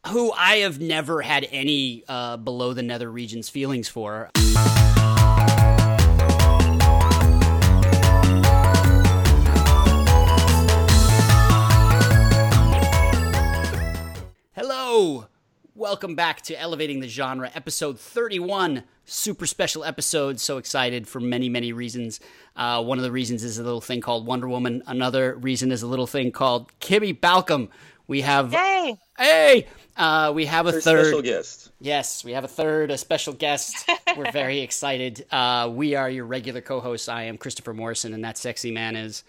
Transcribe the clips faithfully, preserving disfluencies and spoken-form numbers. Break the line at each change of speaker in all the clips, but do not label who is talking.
who I have never had any uh, below the nether regions feelings for. Hello! Welcome back to Elevating the Genre, episode thirty-one. Super special episode. So excited for many, many reasons. Uh, one of the reasons is a little thing called Wonder Woman. Another reason is a little thing called Kimmy Balcom. We have...
Yay!
Hey! Uh, we have a
Our
third...
special guest.
Yes, we have a third, a special guest. We're very excited. Uh, we are your regular co-hosts. I am Christopher Morrison, and that sexy man is...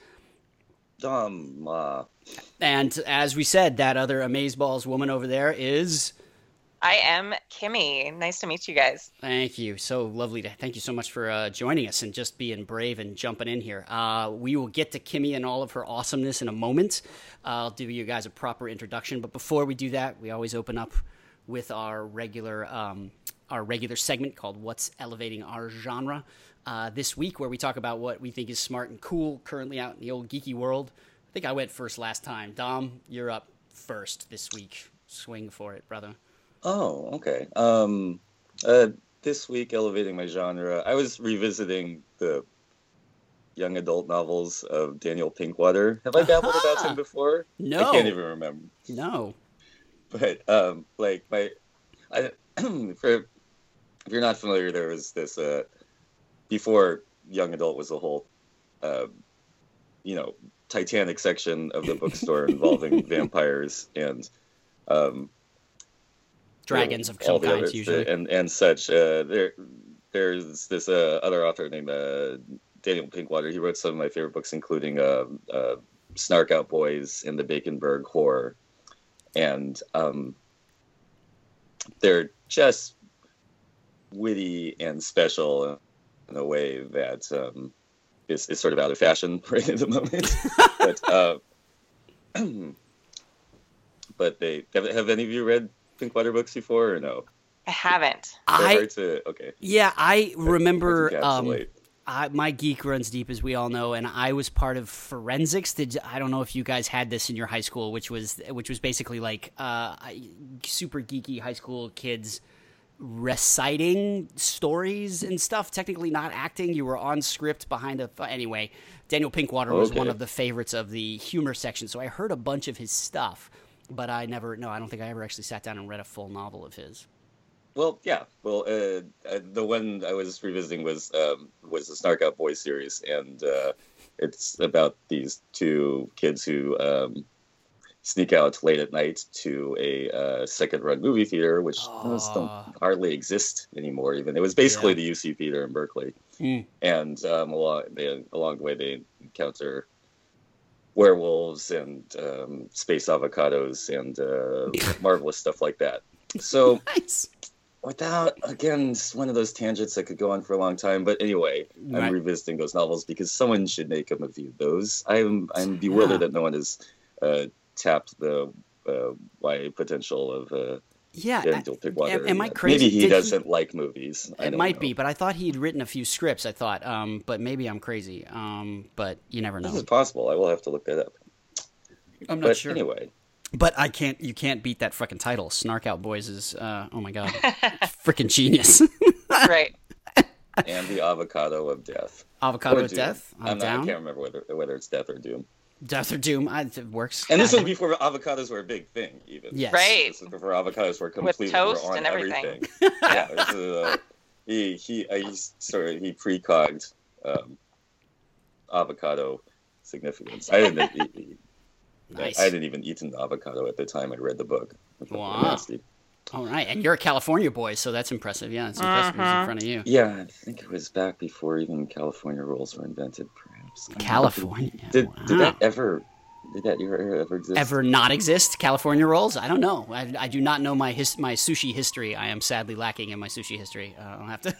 Um, uh...
And as we said, that other amazeballs woman over there is...
I am Kimmy. Nice to meet you guys.
Thank you. So lovely to thank you so much for uh, joining us and just being brave and jumping in here. Uh, we will get to Kimmy and all of her awesomeness in a moment. Uh, I'll give you guys a proper introduction, but before we do that, we always open up with our regular um, our regular segment called What's Elevating Our Genre. Uh, this week, where we talk about what we think is smart and cool currently out in the old geeky world. I think I went first last time. Dom, you're up first this week. Swing for it, brother.
Oh, okay. Um, uh, this week, elevating my genre, I was revisiting the young adult novels of Daniel Pinkwater. Have I babbled
Aha!
about him before?
No.
I can't even remember.
No.
But, um, like, my... I, for, if you're not familiar, there was this, uh, before young adult was a whole, uh, you know, Titanic section of the bookstore involving vampires and... Um,
Dragons of
all
some
the
kinds,
others,
usually.
and and such. Uh, there, there's this uh, other author named uh, Daniel Pinkwater. He wrote some of my favorite books, including uh, uh, Snark Out Boys and the Baconburg Horror, and um, they're just witty and special in a way that um, is, is sort of out of fashion right at the moment. but uh, but they have, have any of you read Pinkwater books before or no?
I haven't.
I
hard to, okay.
Yeah, I remember.
Hard to
Um,
encapsulate.
I, my geek runs deep, as we all know, and I was part of forensics. Did I don't know if you guys had this in your high school, which was which was basically like uh, super geeky high school kids reciting stories and stuff. Technically, not acting. You were on script behind a. Anyway, Daniel Pinkwater was
Okay.
one of the favorites of the humor section, so I heard a bunch of his stuff. But I never, no, I don't think I ever actually sat down and read a full novel of his.
Well, yeah. Well, uh, uh, the one I was revisiting was um, was the Snark Out Boys series, and uh, it's about these two kids who um, sneak out late at night to a uh, second-run movie theater, which almost don't hardly exist anymore. Even it was basically
Yeah.
the U C Theater in Berkeley,
Mm.
and um, along they, along the way they encounter werewolves and um, space avocados and uh, marvelous stuff like that. So,
Nice.
without, again, it's one of those tangents that could go on for a long time. But anyway,
Right.
I'm revisiting those novels because someone should make them review those. I'm I'm bewildered
Yeah.
that no one has uh, tapped the uh, Y A potential of uh,
Yeah.
Daniel Pinkwater.
am- am I
yet.
crazy?
Maybe he
Did he-
doesn't like movies. I
It
don't
might
know.
be, but I thought he'd written a few scripts, I thought. Um, but maybe I'm crazy. Um, but you never know.
This is possible. I will have to look that up.
I'm not
But
sure.
anyway.
But I can't. You can't beat that fucking title. Snark Out Boys is. Uh, oh my god, freaking genius.
Right.
And the avocado of death.
Avocado
Or
of
Doom.
Death. I'm,
I'm not, I
down.
can't remember whether whether it's death or doom.
Death or Doom. I, it works.
And this
I-
was before avocados were a big thing, even.
Yes.
Right.
This was before avocados were completely
toast
were on
and everything.
everything. Yeah, this is, uh, he he I sort of he precogged um, avocado significance. I didn't eat, eat-
Nice.
I didn't even eat an avocado at the time I read the book.
Wow.
Nasty.
All right, and you're a California boy, so that's impressive. Yeah, it's impressive. It was in
Uh-huh.
front of you.
Yeah, I think it was back before even California rolls were invented, perhaps. I don't know.
California.
Did,
wow.
did that ever? Did that ever, ever exist?
Ever not exist? California rolls? I don't know. I, I do not know my his, my sushi history. I am sadly lacking in my sushi history. Uh, I'll have to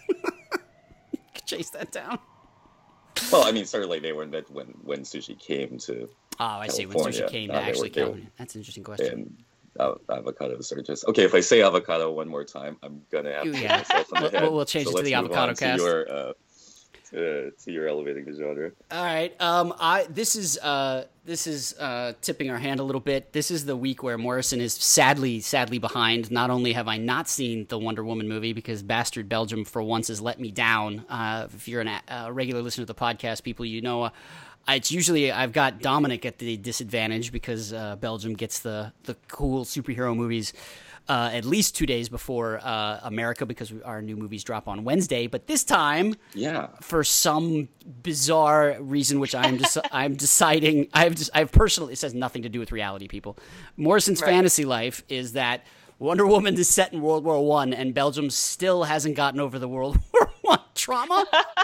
chase that down.
Well, I mean, certainly they were invented when when sushi came to.
Oh, I see. When
California.
sushi came to
No, they were-
actually
they were-
California. That's an interesting question.
And uh, avocados are just okay. If I say avocado one more time, I'm gonna have to
Yeah.
hit myself on the
We'll-
head.
we'll change
so
it to
let's
the
move
avocado
on to
cast.
Your, uh, Uh, so you're elevating the genre.
All right. Um, I this is uh, this is uh, tipping our hand a little bit. This is the week where Morrison is sadly, sadly behind. Not only have I not seen the Wonder Woman movie because Bastard Belgium for once has let me down. Uh, if you're an, a regular listener to the podcast, people, you know, uh, it's usually I've got Dominic at the disadvantage because uh, Belgium gets the the cool superhero movies. Uh, at least two days before uh, America, because our new movies drop on Wednesday. But this time,
yeah,
for some bizarre reason, which I'm just I'm deciding, I've just I've personally, it has nothing to do with reality. People, Morrison's
Right.
fantasy life is that Wonder Woman is set in World War One, and Belgium still hasn't gotten over the World War One trauma.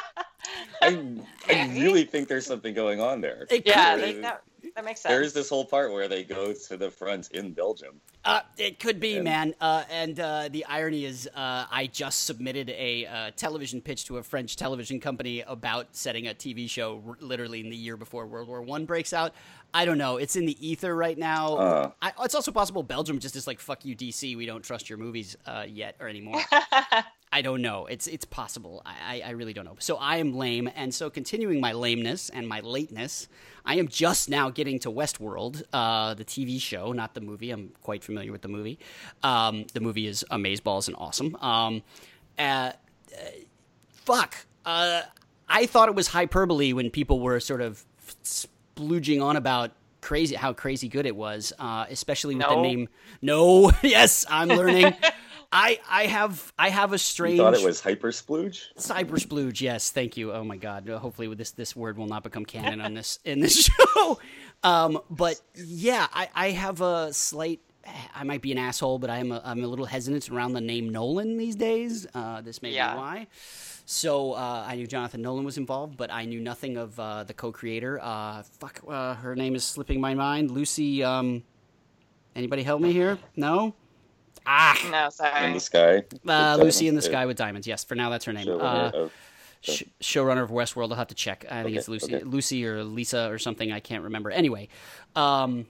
I, I really think there's something going on there.
It
Yeah,
could,
they, that, that makes sense.
There's this whole part where they go to the front in Belgium.
Uh, it could be,
And-
man. Uh, and uh, the irony is, uh, I just submitted a uh, television pitch to a French television company about setting a T V show r- literally in the year before World War One breaks out. I don't know. It's in the ether right now.
Uh.
I, it's also possible Belgium just is like, fuck you, D C. We don't trust your movies uh, yet or anymore. I don't know. It's it's possible. I, I, I really don't know. So I am lame, and so continuing my lameness and my lateness, I am just now getting to Westworld, uh, the T V show, not the movie. I'm quite familiar with the movie. Um, the movie is amazeballs and awesome. Um, uh, uh, fuck. Uh, I thought it was hyperbole when people were sort of splooging on about crazy how crazy good it was, uh, especially with
No.
the name. No, yes, I'm learning. I I have I have a strange.
You thought it was hyper splooge?
Cyber splooge, yes, thank you. Oh my God, uh, hopefully with this this word will not become canon on this in this show. Um, but yeah, I, I have a slight. I might be an asshole, but I'm a, I'm a little hesitant around the name Nolan these days. Uh, this may
Yeah.
be why. So uh, I knew Jonathan Nolan was involved, but I knew nothing of uh, the co-creator. Uh, fuck, uh, her name is slipping my mind. Lucy. Um, anybody help me here? No. Ah.
No, sorry.
In the sky.
Uh,
With
Lucy in the
diamonds.
Sky with Diamonds. Yes, for now that's her name.
Showrunner
Uh,
of-
sh- showrunner of Westworld. I'll have to check. I think
Okay,
it's Lucy,
okay.
Lucy or Lisa or something. I can't remember. Anyway, um,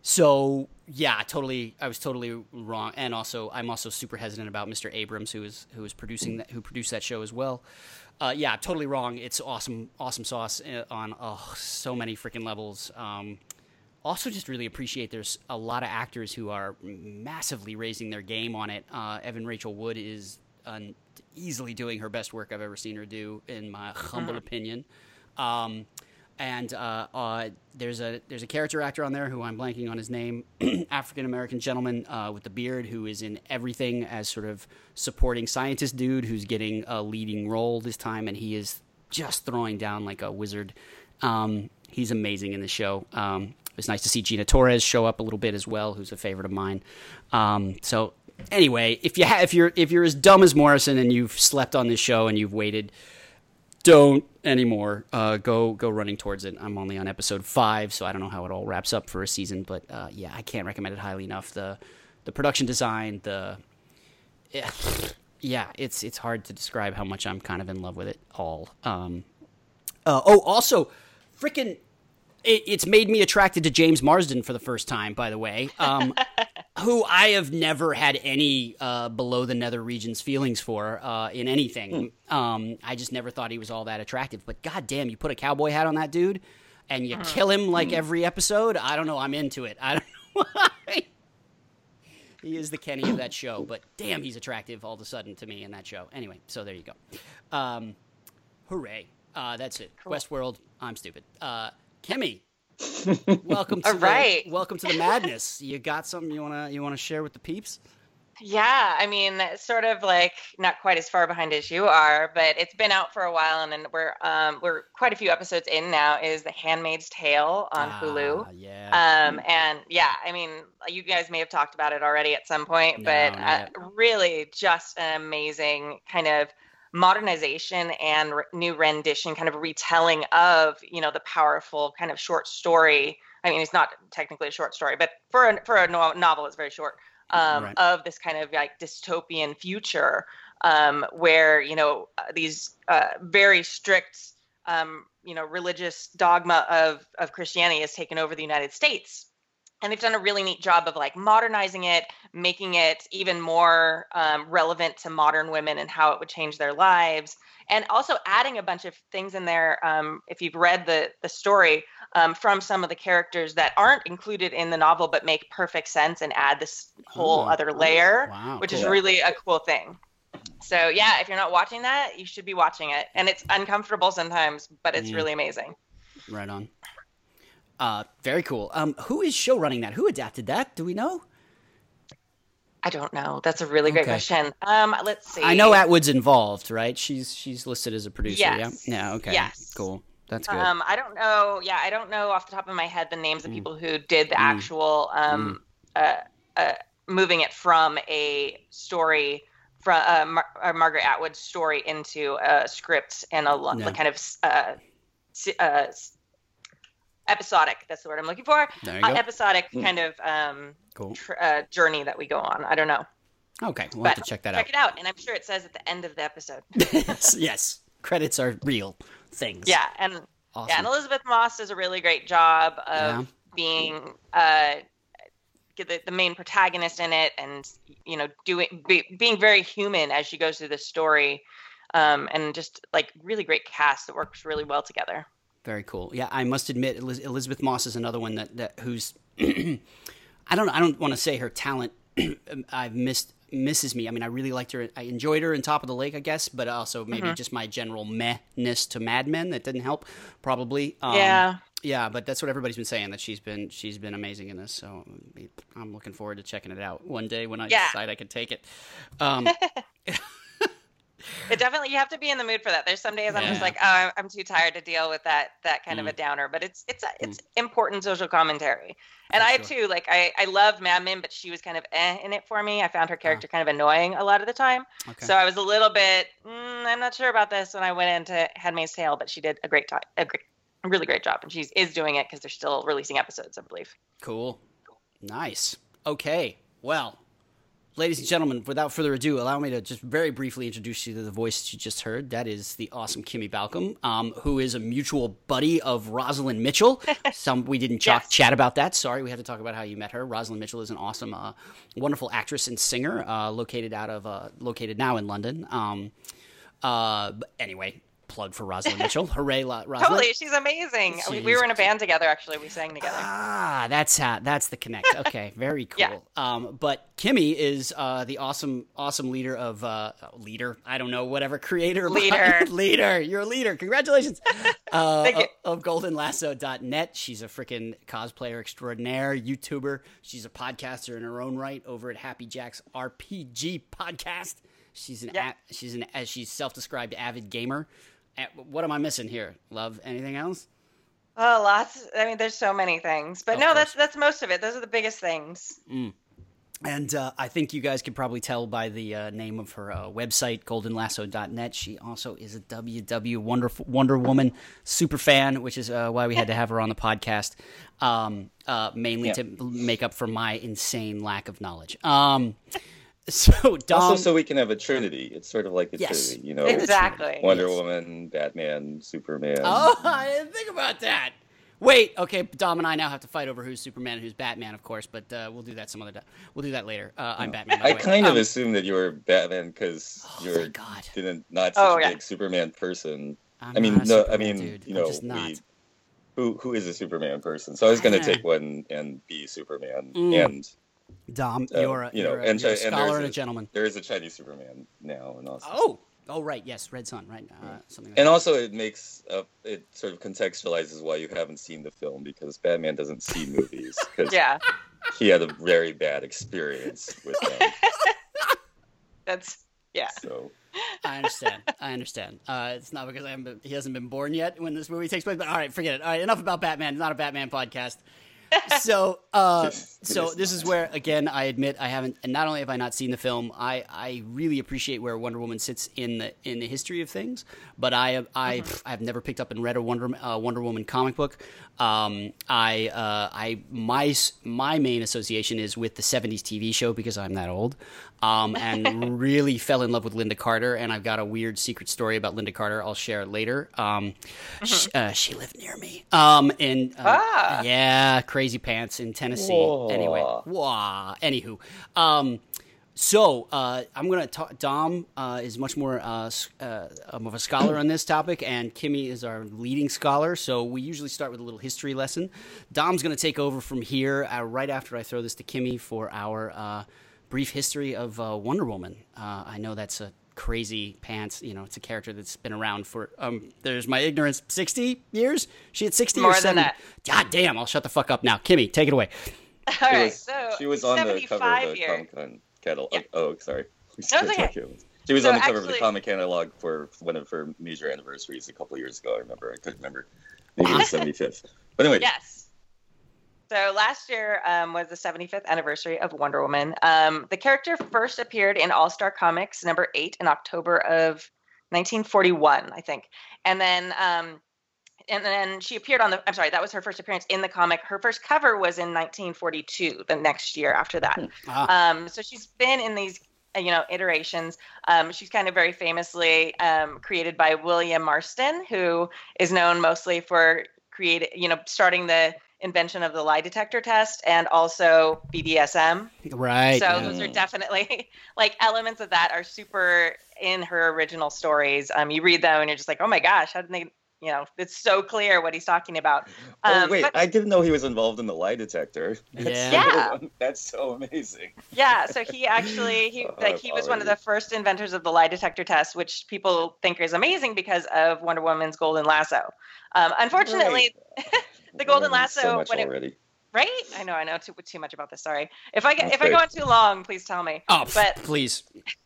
so yeah, totally. I was totally wrong, and also I'm also super hesitant about Mister Abrams, who is who is producing that, who produced that show as well. Uh, yeah, totally wrong. It's awesome, awesome sauce uh, on oh, so many freaking levels. Um, also, just really appreciate there's a lot of actors who are massively raising their game on it. Uh, Evan Rachel Wood is an, easily doing her best work I've ever seen her do, in my humble opinion. Um, and uh, uh, there's a there's a character actor on there who I'm blanking on his name, African American gentleman uh, with the beard who is in everything as sort of supporting scientist dude who's getting a leading role this time, and he is just throwing down like a wizard. Um, he's amazing in the show. Um, it was nice to see Gina Torres show up a little bit as well, who's a favorite of mine. Um, so anyway, if you ha- if you're if you're as dumb as Morrison and you've slept on this show and you've waited, don't anymore. Uh, go go running towards it. I'm only on episode five, so I don't know how it all wraps up for a season. But uh, yeah, I can't recommend it highly enough. The the production design, the yeah, yeah, it's it's hard to describe how much I'm kind of in love with it all. Um, uh, oh, also, freaking. It, it's made me attracted to James Marsden for the first time, by the way, um, who I have never had any uh, below the nether regions feelings for uh, in anything. Um, I just never thought he was all that attractive. But goddamn, you put a cowboy hat on that dude and you kill him like every episode. I don't know. I'm into it. I don't know why. He is the Kenny of that show, but damn, he's attractive all of a sudden to me in that show. Anyway, so there you go. Um, hooray. Uh, that's it.
Cool.
Westworld, I'm stupid. Uh, Kimmy, welcome to
All right.
the welcome to the madness. You got something you wanna you wanna share with the peeps?
Yeah, I mean, sort of like not quite as far behind as you are, but it's been out for a while, and then we're um we're quite a few episodes in now. Is The Handmaid's Tale on Hulu?
Ah, yeah.
Um, and yeah, I mean, you guys may have talked about it already at some point,
No,
but
not
uh,
yet.
really just an amazing kind of modernization and re- new rendition, kind of retelling of, you know, the powerful kind of short story. I mean, it's not technically a short story, but for a, for a no- novel, it's very short, um,
Right.
of this kind of like dystopian future, um, where, you know, uh, these uh, very strict, um, you know, religious dogma of, of Christianity has taken over the United States. and they've done a really neat job of like modernizing it, making it even more um, relevant to modern women and how it would change their lives, and also adding a bunch of things in there. Um, if you've read the the story um, from some of the characters that aren't included in the novel, but make perfect sense and add this whole
Oh,
other layer,
wow,
which
cool.
is really a cool thing. So yeah, if you're not watching that, you should be watching it. And it's uncomfortable sometimes, but it's
Mm.
really amazing.
Right on. Uh, very cool. Um, who is show running that? Who adapted that? Do we know?
I don't know. That's a really great
Okay.
question. Um, let's see.
I know Atwood's involved, right? She's she's listed as a producer.
Yes.
Yeah. Yeah. Okay.
Yes.
Cool. That's good.
Um, I don't know. Yeah, I don't know off the top of my head the names of
Mm.
people who did the
Mm.
actual um, uh, uh, moving it from a story from uh, Mar- uh, Margaret Atwood's story into a script and a lo-
Yeah.
like kind of uh, si- uh, s- episodic. That's the word I'm looking for.
There you
Uh,
go.
episodic
Mm.
kind of um,
Cool.
tr- uh, journey that we go on. I don't know.
Okay. We'll
But
have to check that
check
out.
it out, and I'm sure it says at the end of the episode.
yes. Yes. Credits are real things.
Yeah, and
Awesome.
yeah, and Elizabeth Moss does a really great job of
Yeah.
being uh, the, the main protagonist in it, and you know, doing be, being very human as she goes through the story, um, and just like really great cast that works really well together.
Very cool. Yeah, I must admit, Eliz- Elizabeth Moss is another one that, that who's I don't I don't want to say her talent I've missed misses me. I mean, I really liked her. I enjoyed her in Top of the Lake, I guess, but also maybe
Mm-hmm.
just my general mehness to Mad Men that didn't help. Probably. Um,
Yeah.
Yeah, but that's what everybody's been saying, that she's been she's been amazing in this. So I'm looking forward to checking it out one day when I
Yeah.
decide I can take it. Um,
It definitely, you have to be in the mood for that. There's some days I'm just
Yeah.
like, oh, I'm- I'm too tired to deal with that that kind of
Mm.
a downer. But it's it's a, it's important social commentary. And
For
I
sure.
too, like I I love Mad Men, but she was kind of eh in it for me. I found her character kind of annoying a lot of the time.
okay.
So I was a little bit, mm, I'm not sure about this when I went into Handmaid's Tale, but she did a great time, a great, a really great job, and she is doing it because they're still releasing episodes, I believe.
Cool. Nice. Okay. Well, ladies and gentlemen, without further ado, allow me to just very briefly introduce you to the voice that you just heard. That is the awesome Kimmy Balcom, um, who is a mutual buddy of Rosalind Mitchell. Some we didn't ch-
Yes.
chat about that. Sorry, we had to talk about how you met her. Rosalind Mitchell is an awesome, uh, wonderful actress and singer, uh, located out of uh, located now in London. Um, uh, but anyway. Plug for Rosalind Mitchell. Hooray, La- Rosalind.
Totally, she's amazing. We, we
She's-
were in a band together, actually. We sang together.
Ah, that's how, that's the connect. Okay, very cool.
Yeah.
Um, but Kimmy is uh, the awesome, awesome leader of uh, leader. I don't know, whatever creator.
Leader.
leader. You're a leader. Congratulations. Uh,
Thank you.
Of, of golden lasso dot net. She's a freaking cosplayer extraordinaire, YouTuber. She's a podcaster in her own right over at Happy Jack's R P G podcast. She's an
Yeah.
a, she's an as she's self-described avid gamer. Uh, What am I missing here? Love, anything else?
Oh, lots. I mean, there's so many things, but
Of
no,
course.
that's that's most of it. Those are the biggest things.
And uh, I think you guys can probably tell by the uh, name of her uh, website, golden lasso dot net. She also is a W W Wonder, Wonder Woman super fan, which is uh, why we had to have her on the podcast, um, uh, mainly
Yeah.
to make up for my insane lack of knowledge. Um, so, Dom,
Also, so we can have a trinity. It's sort of like a
Yes.
trinity, you know.
Exactly.
Wonder
Yes.
Woman, Batman, Superman.
oh, I didn't think about that. Wait, okay, Dom and I now have to fight over who's Superman and who's Batman, of course, but uh, we'll do that some other time. We'll do that later. Uh, I'm Batman. by
I
the way.
kind of
Um,
assumed that you were Batman because
Oh,
you're
thank God.
didn't not such
Oh,
a
yeah.
big Superman person.
I'm
I mean,
not a
no, I
Superman
mean,
dude.
you
I'm
know,
just not.
we, who who is a Superman person? So I was going
Ah.
to take one and be Superman,
Mm.
and
Dom,
uh,
you're a,
you know,
you're a,
and,
you're a
and
scholar
there's
and a
a-
gentleman.
there is a Chinese Superman now, and also.
Oh, oh, right, yes, Red Sun, right, uh, something. Like
And
that.
also, it makes uh, it sort of contextualizes why you haven't seen the film because Batman doesn't see movies because
Yeah,
he had a very bad experience with them.
that's yeah.
So
I understand. I understand. Uh, it's not because I haven't been, he hasn't been born yet when this movie takes place. But all right, forget it. All right, enough about Batman. It's not a Batman podcast. So, uh, so this is where again I admit I haven't. And not only have I not seen the film, I, I really appreciate where Wonder Woman sits in the in the history of things. But I have I pff, I've never picked up and read a Wonder uh, Wonder Woman comic book. Um, I uh, I my s- my main association is with the seventies T V show because I'm that old. Um, and really fell in love with Linda Carter, and I've got a weird secret story about Linda Carter. I'll share it later. Um, she, uh, she lived near me. Um, and uh,
Ah.
yeah, crazy. crazy pants in Tennessee.
Whoa.
Anyway, wah. Anywho, um, so uh, I'm gonna talk. Dom uh, is much more uh, uh, of a scholar on this topic, and Kimmy is our leading scholar. So we usually start with a little history lesson. Dom's gonna take over from here uh, right after I throw this to Kimmy for our uh, brief history of uh, Wonder Woman. Uh, I know that's a crazy pants, you know, it's a character that's been around for, um, there's my ignorance, sixty years? She had sixty
More
or
than
seventy?
that.
God damn, I'll shut the fuck up now. Kimmy, take it away.
All
She
right,
was,
so
she was on the cover of the
years.
Comic Con catalog.
Yeah.
Oh, sorry.
No, it's okay.
She was
So
on the cover of
actually-
the comic catalog for one of her major anniversaries a couple years ago. I remember. I couldn't remember. Maybe it was seventy-fifth. But anyway.
Yes. So last year um, was the seventy-fifth anniversary of Wonder Woman. Um, the character first appeared in All Star Comics number eight in October of nineteen forty-one, I think. And then um, and then she appeared on the, I'm sorry, that was her first appearance in the comic. Her first cover was in nineteen forty-two, the next year after that.
Ah.
Um, so she's been in these, uh, you know, iterations. Um, she's kind of very famously um, created by William Marston, who is known mostly for creating, you know, starting the invention of the lie detector test and also B D S M.
Right.
So
yeah.
those are definitely like elements of that are super in her original stories. Um, you read them and you're just like, oh my gosh, how did they, you know, it's so clear what he's talking about.
Oh,
Um,
wait,
but-
I didn't know he was involved in the lie detector. That's
Yeah.
So, that's so amazing.
Yeah, so he actually he
Oh,
like he was one of
already.
the first inventors of the lie detector test, which people think is amazing because of Wonder Woman's golden lasso. Um, unfortunately, the golden lasso
So much
when it,
already.
right? I know, I know too too much about this. Sorry, if I get
That's
if I go
great.
on too long, please tell me.
Oh,
but
please.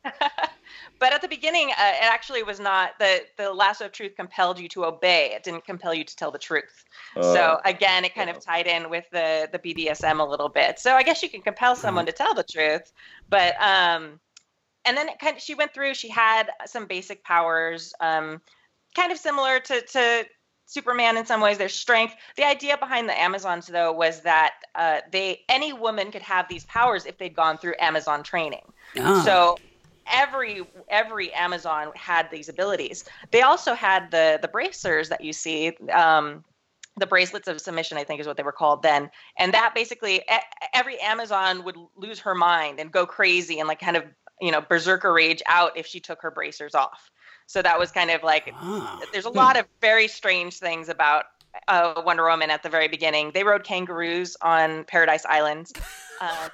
but at the beginning, uh, it actually was not the the lasso of truth compelled you to obey. It didn't compel you to tell the truth.
Uh,
So again, it kind of tied in with the the B D S M a little bit. So I guess you can compel someone to tell the truth, but um, and then it kind of she went through. She had some basic powers, um, kind of similar to to Superman in some ways. Their strength. The idea behind the Amazons, though, was that uh, they any woman could have these powers if they'd gone through Amazon training.
Ah.
So every every Amazon had these abilities. They also had the the bracers that you see, um, the bracelets of submission, I think is what they were called then. And that basically e- every Amazon would lose her mind and go crazy and like kind of, you know, berserker rage out if she took her bracers off. So that was kind of like,
Ah.
there's a lot of very strange things about uh, Wonder Woman at the very beginning. They rode kangaroos on Paradise Island. Uh,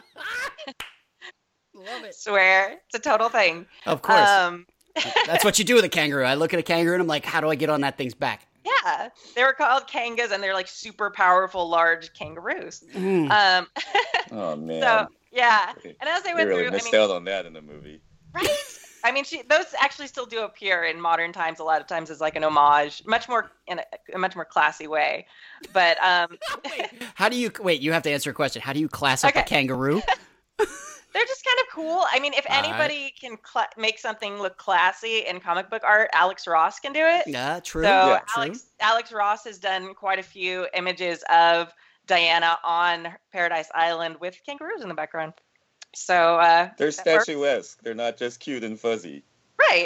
Love it.
swear, it's a total thing.
Of course.
Um,
That's what you do with a kangaroo. I look at a kangaroo and I'm like, how do I get on that thing's back?
yeah, they were called kangas, and they're like super powerful, large kangaroos.
Mm.
Um,
Oh, man.
so yeah, and as they
They
went
really
through, I
missed
mean,
out on that in the movie.
right? I mean, she, those actually still do appear in modern times. A lot of times as like an homage, much more in a, a much more classy way. But um,
How do you, wait, you have to answer a question. How do you class up
Okay.
a kangaroo?
they're just kind of cool. I mean, if
All right.
anybody can cla make something look classy in comic book art, Alex Ross can do it.
Yeah, true.
So
yeah,
Alex Alex Ross has done quite a few images of Diana on Paradise Island with kangaroos in the background. So uh,
They're
that works.
statuesque. They're not just cute and fuzzy.
Right.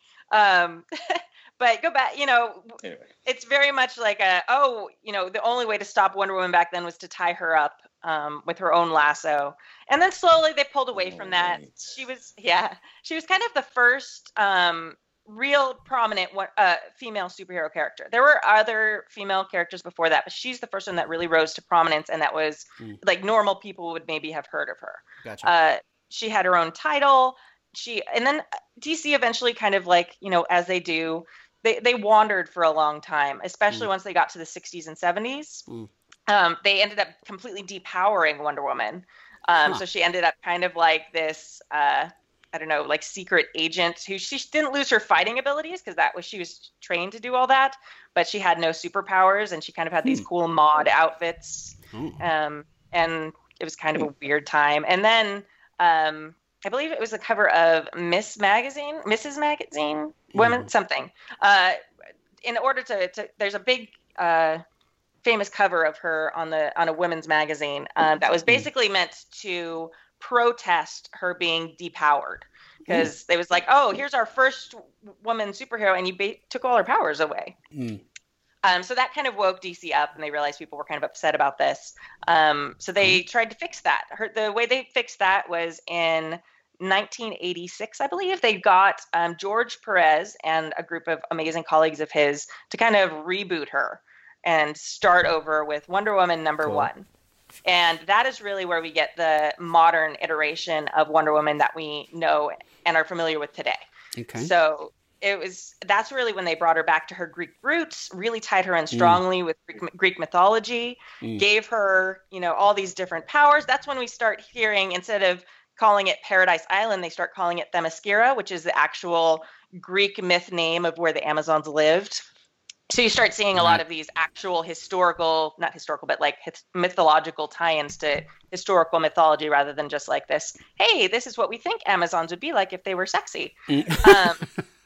Um, but go back, you know,
Anyway.
it's very much like a, oh, you know, the only way to stop Wonder Woman back then was to tie her up um, with her own lasso. And then slowly they pulled away from that.
Right.
She was, yeah, she was kind of the first um, real prominent one, uh, female superhero character. There were other female characters before that, but she's the first one that really rose to prominence, and that was
Mm.
like normal people would maybe have heard of her.
Gotcha.
Uh, she had her own title. She and then D C eventually kind of like, you know, as they do, they, they wandered for a long time, especially
Mm.
once they got to the sixties and seventies.
Mm.
Um, they ended up completely depowering Wonder Woman. Um,
Huh.
So she ended up kind of like this, uh, I don't know, like secret agent who she didn't lose her fighting abilities because that was she was trained to do all that, but she had no superpowers, and she kind of had these
Hmm.
cool mod outfits.
Oh.
Um, and it was kind of a weird time. And then um, I believe it was the cover of Miss Magazine, Missus Magazine, Women,
Mhm.
something. Uh, in order to, to, there's a big uh, famous cover of her on the on a women's magazine uh, that was basically meant to protest her being depowered, because it was like, oh, here's our first woman superhero, and you ba- took all her powers away.
Mm.
Um, so that kind of woke D C up, and they realized people were kind of upset about this. Um, so they tried to fix that. Her, the way they fixed that was in nineteen eighty-six, I believe. They got um, George Perez and a group of amazing colleagues of his to kind of reboot her and start over with Wonder Woman number
Cool.
one. And that is really where we get the modern iteration of Wonder Woman that we know and are familiar with today.
Okay.
So it was that's really when they brought her back to her Greek roots, really tied her in strongly mm. with Greek, Greek mythology, mm. gave her, you know, all these different powers. That's when we start hearing, instead of calling it Paradise Island, they start calling it Themyscira, which is the actual Greek myth name of where the Amazons lived. So you start seeing a lot of these actual historical, not historical, but like mythological tie-ins to historical mythology, rather than just like this, hey, this is what we think Amazons would be like if they were sexy. um,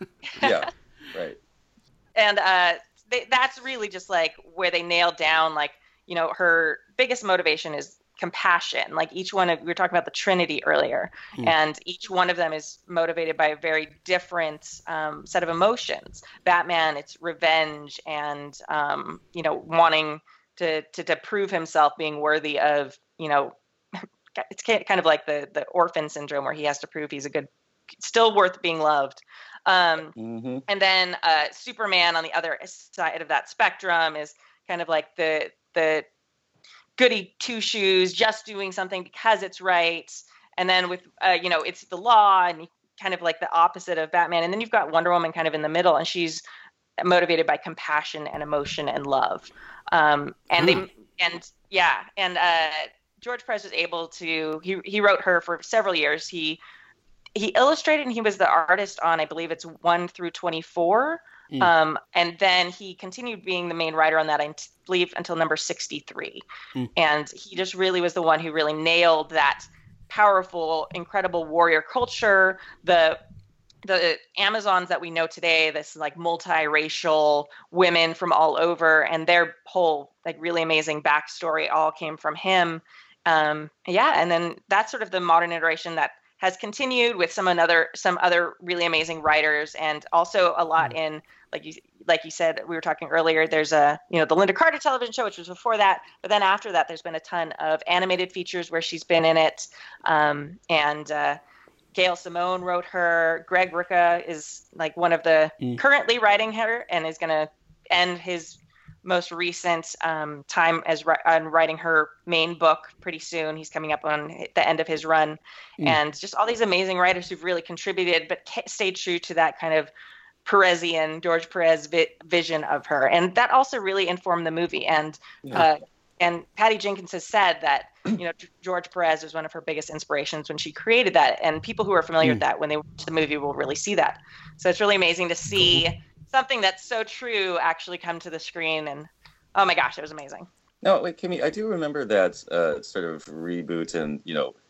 yeah, right.
And uh, they, that's really just like where they nailed down, like, you know, her biggest motivation is compassion. Like each one of, we were talking about the Trinity earlier, mm. and each one of them is motivated by a very different um, set of emotions. Batman, it's revenge and, um, you know, wanting to, to, to prove himself, being worthy of, you know, it's kind of like the, the orphan syndrome where he has to prove he's a good, still worth being loved. Um, mm-hmm. And then uh, Superman on the other side of that spectrum is kind of like the, the, goody two shoes, just doing something because it's right. And then with, uh, you know, it's the law, and kind of like the opposite of Batman. And then you've got Wonder Woman kind of in the middle, and she's motivated by compassion and emotion and love. Um, and hmm. they, and yeah. And uh, George Perez was able to, he, he wrote her for several years. He, he illustrated, and he was the artist on, I believe it's one through twenty-four. Mm. Um, and then he continued being the main writer on that, I believe, until number sixty-three. Mm. And he just really was the one who really nailed that powerful, incredible warrior culture. The the Amazons that we know today, this like multiracial women from all over, and their whole like really amazing backstory all came from him. Um, yeah, and then that's sort of the modern iteration that has continued with some another some other really amazing writers, and also a lot in, like you like you said, we were talking earlier, there's a, you know, the Linda Carter television show, which was before that, but then after that there's been a ton of animated features where she's been in it. Um, and uh, Gail Simone wrote her. Greg Rucka is like one of the mm. currently writing her, and is going to end his most recent um, time as ri- on writing her main book pretty soon. He's coming up on the end of his run. Mm. And just all these amazing writers who've really contributed, but stayed true to that kind of Perezian, George Perez vi- vision of her. And that also really informed the movie. And yeah. uh, and Patty Jenkins has said that, you know, George Perez was one of her biggest inspirations when she created that. And people who are familiar mm. with that, when they watch the movie, will really see that. So it's really amazing to see cool. something that's so true actually come to the screen. And oh my gosh, it was amazing.
No, wait, Kimmy, I do remember that uh, sort of reboot and, you know,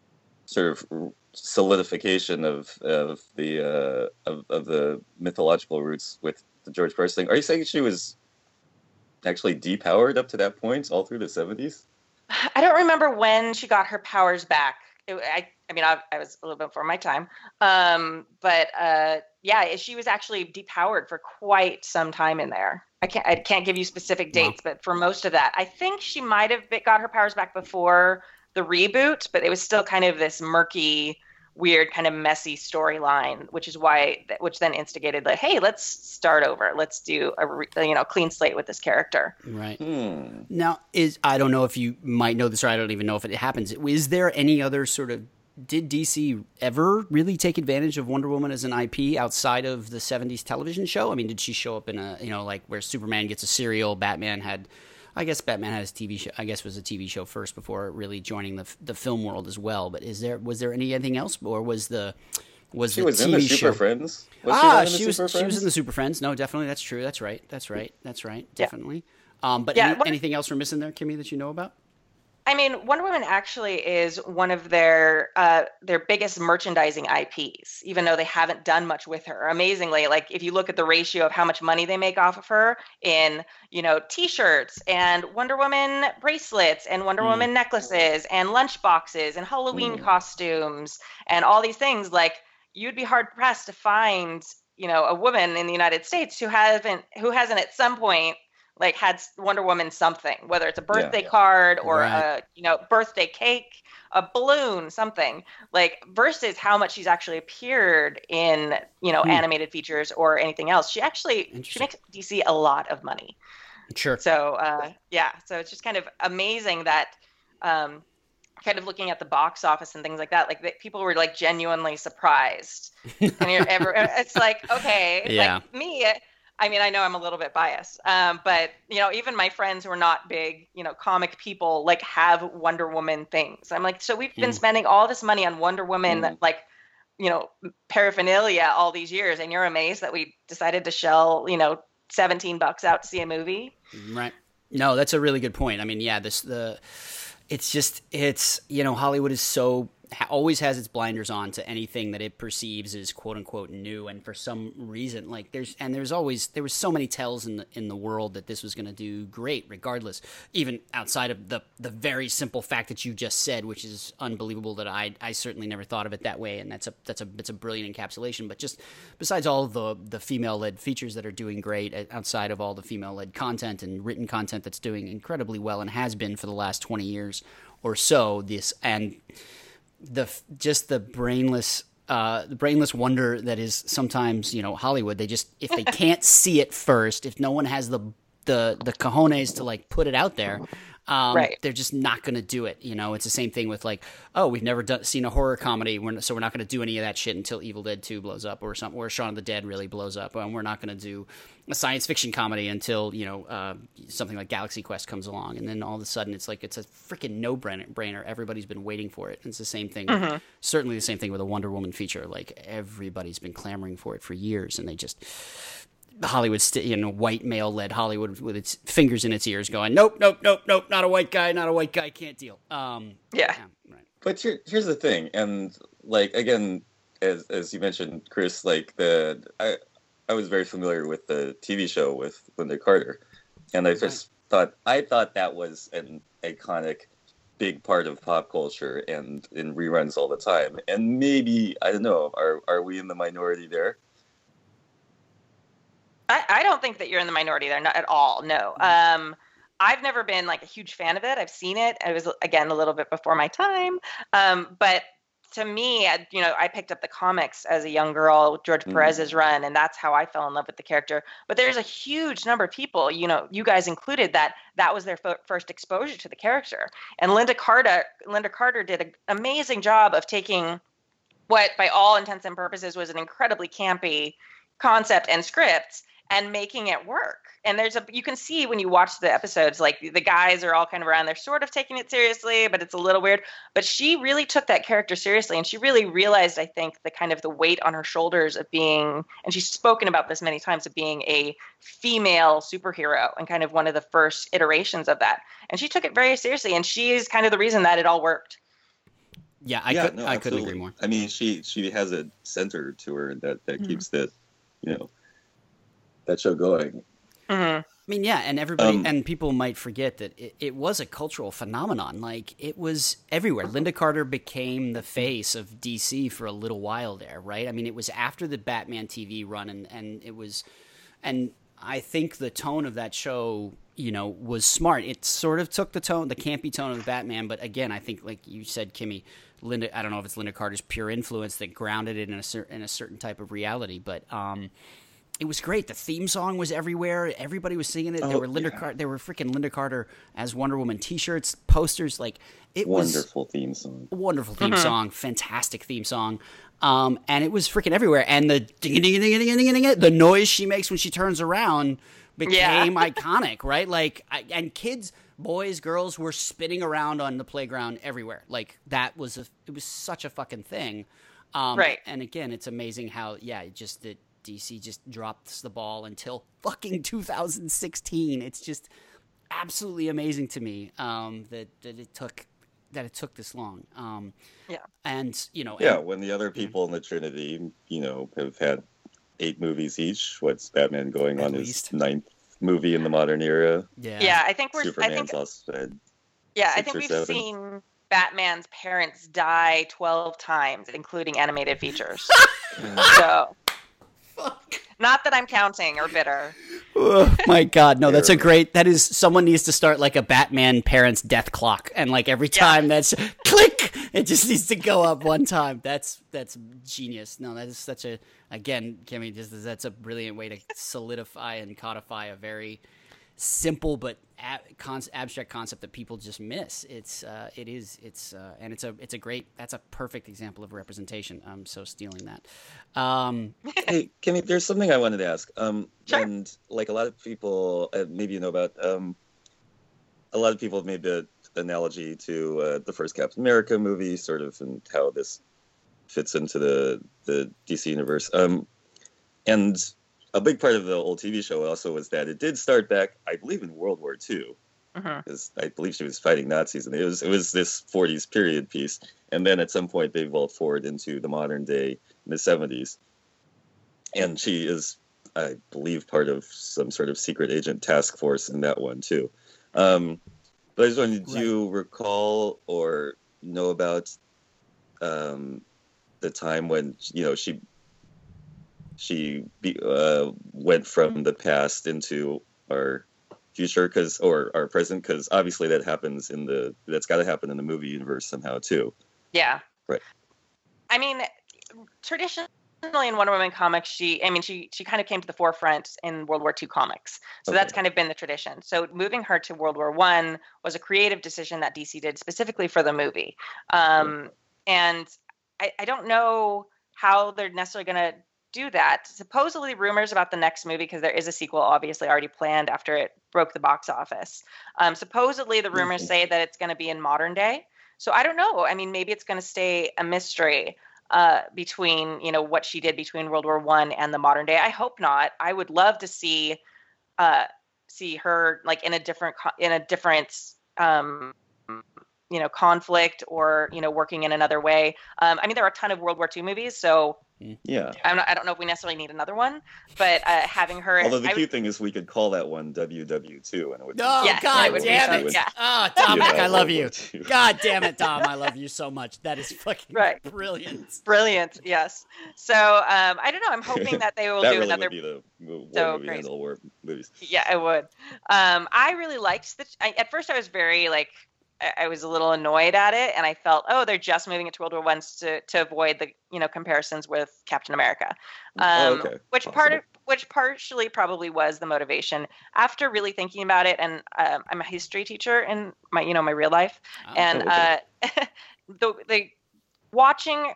sort of solidification of of the uh, of, of the mythological roots with the George Perez thing. Are you saying she was actually depowered up to that point all through the seventies?
I don't remember when she got her powers back. It, I, I mean, I, I was a little bit before my time. Um, but uh, yeah, she was actually depowered for quite some time in there. I can't, I can't give you specific dates, wow. but for most of that, I think she might have got her powers back before the reboot, but it was still kind of this murky, weird, kind of messy storyline, which is why, which then instigated like, hey, let's start over. Let's do a, you know, clean slate with this character.
Right.
Hmm.
Now, is, I don't know if you might know this, or I don't even know if it happens. Is there any other sort of, did D C ever really take advantage of Wonder Woman as an I P outside of the seventies television show? I mean, did she show up in a, you know, like where Superman gets a serial, Batman had, I guess Batman had his T V show, I guess it was a T V show first before really joining the the film world as well. But is there, was there anything else, or was the, was
she
the
was
T V
in the Super
show?
Friends? Was
ah,
she,
she was,
Super
she
Friends?
was in the Super Friends. No, definitely. That's true. That's right. That's right. That's right. Definitely. Yeah. Um, but
yeah,
any,
what,
anything else we're missing there, Kimmy, that you know about?
I mean, Wonder Woman actually is one of their uh, their biggest merchandising I Ps, even though they haven't done much with her. Amazingly, like if you look at the ratio of how much money they make off of her in, you know, T-shirts and Wonder Woman bracelets and Wonder mm. Woman necklaces and lunch boxes and Halloween mm. costumes and all these things, like you'd be hard pressed to find, you know, a woman in the United States who hasn't who hasn't at some point like had Wonder Woman something, whether it's a birthday
Yeah.
card or
Right.
a, you know, birthday cake, a balloon, something, like, versus how much she's actually appeared in, you know,
Hmm.
animated features or anything else. She actually, she
Interesting.
makes D C a lot of money.
Sure.
So, uh, yeah, so it's just kind of amazing that, um, kind of looking at the box office and things like that, like that people were like genuinely surprised. And you're ever, it's like, okay,
Yeah.
like me, I mean, I know I'm a little bit biased, um, but, you know, even my friends who are not big, you know, comic people, like, have Wonder Woman things. I'm like, so we've been
Mm.
spending all this money on Wonder Woman,
Mhm.
like, you know, paraphernalia all these years, and you're amazed that we decided to shell, you know, seventeen bucks out to see a movie.
Right. No, that's a really good point. I mean, yeah, this the it's just it's you know Hollywood is so ha- always has its blinders on to anything that it perceives as quote unquote new, and for some reason, like there's and there's always there was so many tells in the in the world that this was going to do great, regardless, even outside of the the very simple fact that you just said, which is unbelievable that I I certainly never thought of it that way, and that's a that's a it's a brilliant encapsulation. But just besides all of the the female led features that are doing great, uh, outside of all the female led content and written content that's doing incredibly well and has been for the last twenty years or so, this and the just the brainless uh, the brainless wonder that is sometimes, you know, Hollywood. They just, if they can't see it first, if no one has the the the cojones to like put it out there, um,
Right.
they're just not going to do it. You know, it's the same thing with like, oh, we've never done, seen a horror comedy, we're, so we're not going to do any of that shit until Evil Dead two blows up or something, or Shaun of the Dead really blows up, and we're not going to do a science fiction comedy until, you know, uh, something like Galaxy Quest comes along, and then all of a sudden it's like it's a freaking no-brainer. Everybody's been waiting for it. And it's the same thing,
Mm-hmm.
certainly the same thing with a Wonder Woman feature. Like everybody's been clamoring for it for years, and they just Hollywood, st- you know, white male-led Hollywood with its fingers in its ears, going, nope, nope, nope, nope, not a white guy, not a white guy, can't deal. Um,
Yeah.
right.
But here, here's the thing, and like again, as as you mentioned, Chris, like the I I was very familiar with the T V show with Linda Carter, and I just thought I thought that was an iconic, big part of pop culture and in reruns all the time. And maybe I don't know, are are we in the minority there?
I, I don't think that you're in the minority there, not at all. No. Um, I've never been like a huge fan of it. I've seen it. It was, again, a little bit before my time. Um, but to me, I- you know, I picked up the comics as a young girl, George
Mhm.
Perez's run, and that's how I fell in love with the character. But there's a huge number of people, you know, you guys included, that that was their f- first exposure to the character. And Linda Carter, Linda Carter did an amazing job of taking what, by all intents and purposes, was an incredibly campy concept and script and making it work. And there's a, you can see when you watch the episodes, like the guys are all kind of around, they're sort of taking it seriously, but it's a little weird. But she really took that character seriously. And she really realized, I think, the kind of the weight on her shoulders of being, and she's spoken about this many times, of being a female superhero and kind of one of the first iterations of that. And she took it very seriously. And she is kind of the reason that it all worked.
Yeah, I,
yeah,
could,
no,
I couldn't
absolutely.
agree more.
I mean, she she has a center to her that that
Mhm.
keeps the, you know, that show going.
Mm-hmm.
I mean, yeah, and everybody
Um,
and people might forget that it, it was a cultural phenomenon. Like it was everywhere. Linda Carter became the face of D C for a little while there, right? I mean, it was after the Batman T V run, and, and it was, and I think the tone of that show, you know, was smart. It sort of took the tone, the campy tone of the Batman, but again, I think, like you said, Kimmy, Linda, I don't know if it's Linda Carter's pure influence that grounded it in a certain in a certain type of reality, but um. It was great. The theme song was everywhere. Everybody was singing it. there
Oh,
were Linda
yeah.
Car- there were freaking Linda Carter as Wonder Woman T-shirts, posters. Like it was
Wonderful theme song.
a wonderful theme
Mhm.
song, fantastic theme song, um, and it was freaking everywhere. And the ding ding ding ding ding ding, the noise she makes when she turns around became iconic, right? Like, I, and kids, boys, girls were spinning around on the playground everywhere. Like that was a, it was such a fucking thing, um,
Right.
And again, it's amazing how, yeah, it just that. D C just drops the ball until fucking two thousand sixteen. It's just absolutely amazing to me um, that that it took that it took this long. Um,
Yeah.
and you know,
Yeah,
and-
when the other people in the Trinity, you know, have had eight movies each. What's Batman going
At
on
least.
his ninth movie in the modern era?
yeah,
Yeah, I think we're, I
Superman's
think,
also had
yeah, I
six
think
or
we've
seven.
seen Batman's parents die twelve times, including animated features. So, not that I'm counting or bitter.
Oh my God, no, that's a great, that is, someone needs to start like a Batman parents' death clock. And like every time yeah. that's click, it just needs to go up one time. That's, that's genius. No, that is such a, again, Kimmy, just, that's a brilliant way to solidify and codify a very simple but ab- con- abstract concept that people just miss. It's uh, it is it's uh, and it's a it's a great that's a perfect example of representation. I'm so stealing that. Um,
hey, Kimmy, there's something I wanted to ask. Um,
sure.
And like a lot of people, uh, maybe you know about. Um, a lot of people have made the analogy to uh, the first Captain America movie, sort of, and how this fits into the the D C universe. Um, and a big part of the old T V show also was that it did start back, I believe, in World War Two, because uh-huh. I believe she was fighting Nazis, and it was it was this forties period piece, and then at some point they vault forward into the modern day in the seventies, and she is, I believe, part of some sort of secret agent task force in that one too. Um, but I just wanted, do right. you recall or know about um, the time when you know she? She be, uh, went from the past into our future, because or our present, because obviously that happens in the that's got to happen in the movie universe somehow too.
Yeah.
Right.
I mean, traditionally in Wonder Woman comics, she I mean she she kind of came to the forefront in World War Two comics, so okay. that's kind of been the tradition. So moving her to World War One was a creative decision that D C did specifically for the movie, um, yeah. and I, I don't know how they're necessarily going to do that. Supposedly rumors about the next movie, because there is a sequel obviously already planned after it broke the box office. Um, supposedly the rumors say that it's going to be in modern day. So I don't know. I mean, maybe it's going to stay a mystery uh, between, you know, what she did between World War One and the modern day. I hope not. I would love to see uh, see her like in a different in a different um, you know, conflict, or, you know, working in another way. Um, I mean, there are a ton of World War Two movies, so
yeah,
I'm not, I don't know if we necessarily need another one, but uh, having her.
Although the
I
cute
would,
thing is, we could call that one W W two, and it would.
Oh
yes,
God,
it would
damn
be,
it!
Yeah.
Oh, Dominic, I love you. God damn it, Dom, I love you so much. That is fucking
right.
brilliant.
Brilliant, yes. So um, I don't know. I'm hoping that they will
that
do
really
another.
Would be the war
so
movie
crazy.
and all war movies.
Yeah, it would. Um, I really liked the. I, at first, I was very like. I was a little annoyed at it, and I felt, oh, they're just moving it to World War One to to avoid the you know comparisons with Captain America, um,
oh, okay.
which
Possible.
part of, which partially probably was the motivation. After really thinking about it, and um, I'm a history teacher in my you know my real life,
oh,
and
okay.
uh, the the watching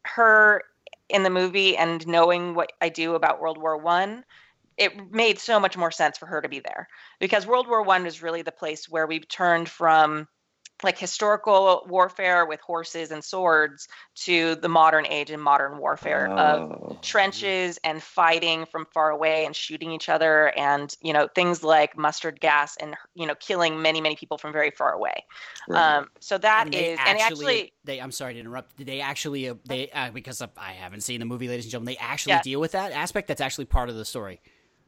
her in the movie and knowing what I do about World War One. It made so much more sense for her to be there, because World War One is really the place where we've turned from like historical warfare with horses and swords to the modern age and modern warfare
oh.
of trenches and fighting from far away and shooting each other, and you know things like mustard gas and you know killing many many people from very far away. Right. Um, so that
and
is
actually,
and actually
they. I'm sorry to interrupt. Did they actually uh, they uh, because I haven't seen the movie, ladies and gentlemen. They actually
yeah.
deal with that aspect. That's actually part of the story.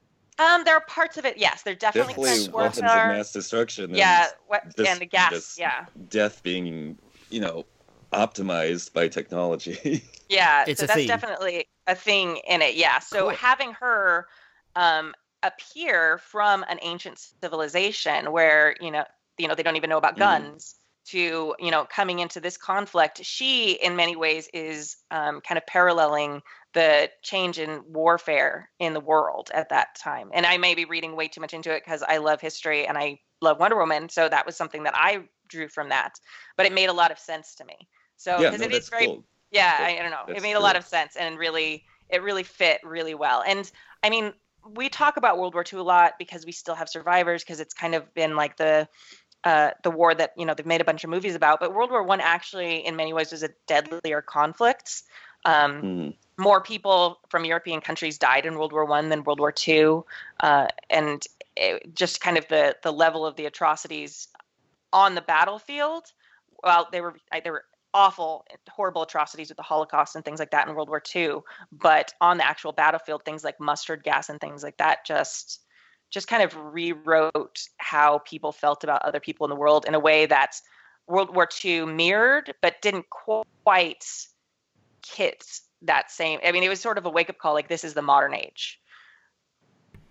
Um, there are parts of it, yes. They're definitely,
definitely weapons of mass destruction.
Yeah,
and,
what,
this,
and the gas, yeah.
Death being, you know, optimized by technology.
Yeah,
it's
so
a
that's
theme.
definitely a thing in it, yeah. So
cool.
having her um, appear from an ancient civilization where, you know, you know, they don't even know about guns, mm. to, you know, coming into this conflict, she, in many ways, is um, kind of paralleling the change in warfare in the world at that time. And I may be reading way too much into it because I love history and I love Wonder Woman. So that was something that I drew from that, but it made a lot of sense to me. So
yeah,
because
no,
it is very,
cool.
yeah,
that,
I, I don't know. It made
true.
a lot of sense, and really, it really fit really well. And I mean, we talk about World War Two a lot because we still have survivors, because it's kind of been like the, uh, the war that, you know, they've made a bunch of movies about, but World War One actually in many ways was a deadlier conflict. Um, mm. More people from European countries died in World War One than World War Two, uh, and it, just kind of the the level of the atrocities on the battlefield. Well, they were they were awful, horrible atrocities with the Holocaust and things like that in World War Two, but on the actual battlefield, things like mustard gas and things like that just just kind of rewrote how people felt about other people in the world in a way that World War Two mirrored, but didn't quite hit that same. I mean, it was sort of a wake-up call, like, this is the modern age.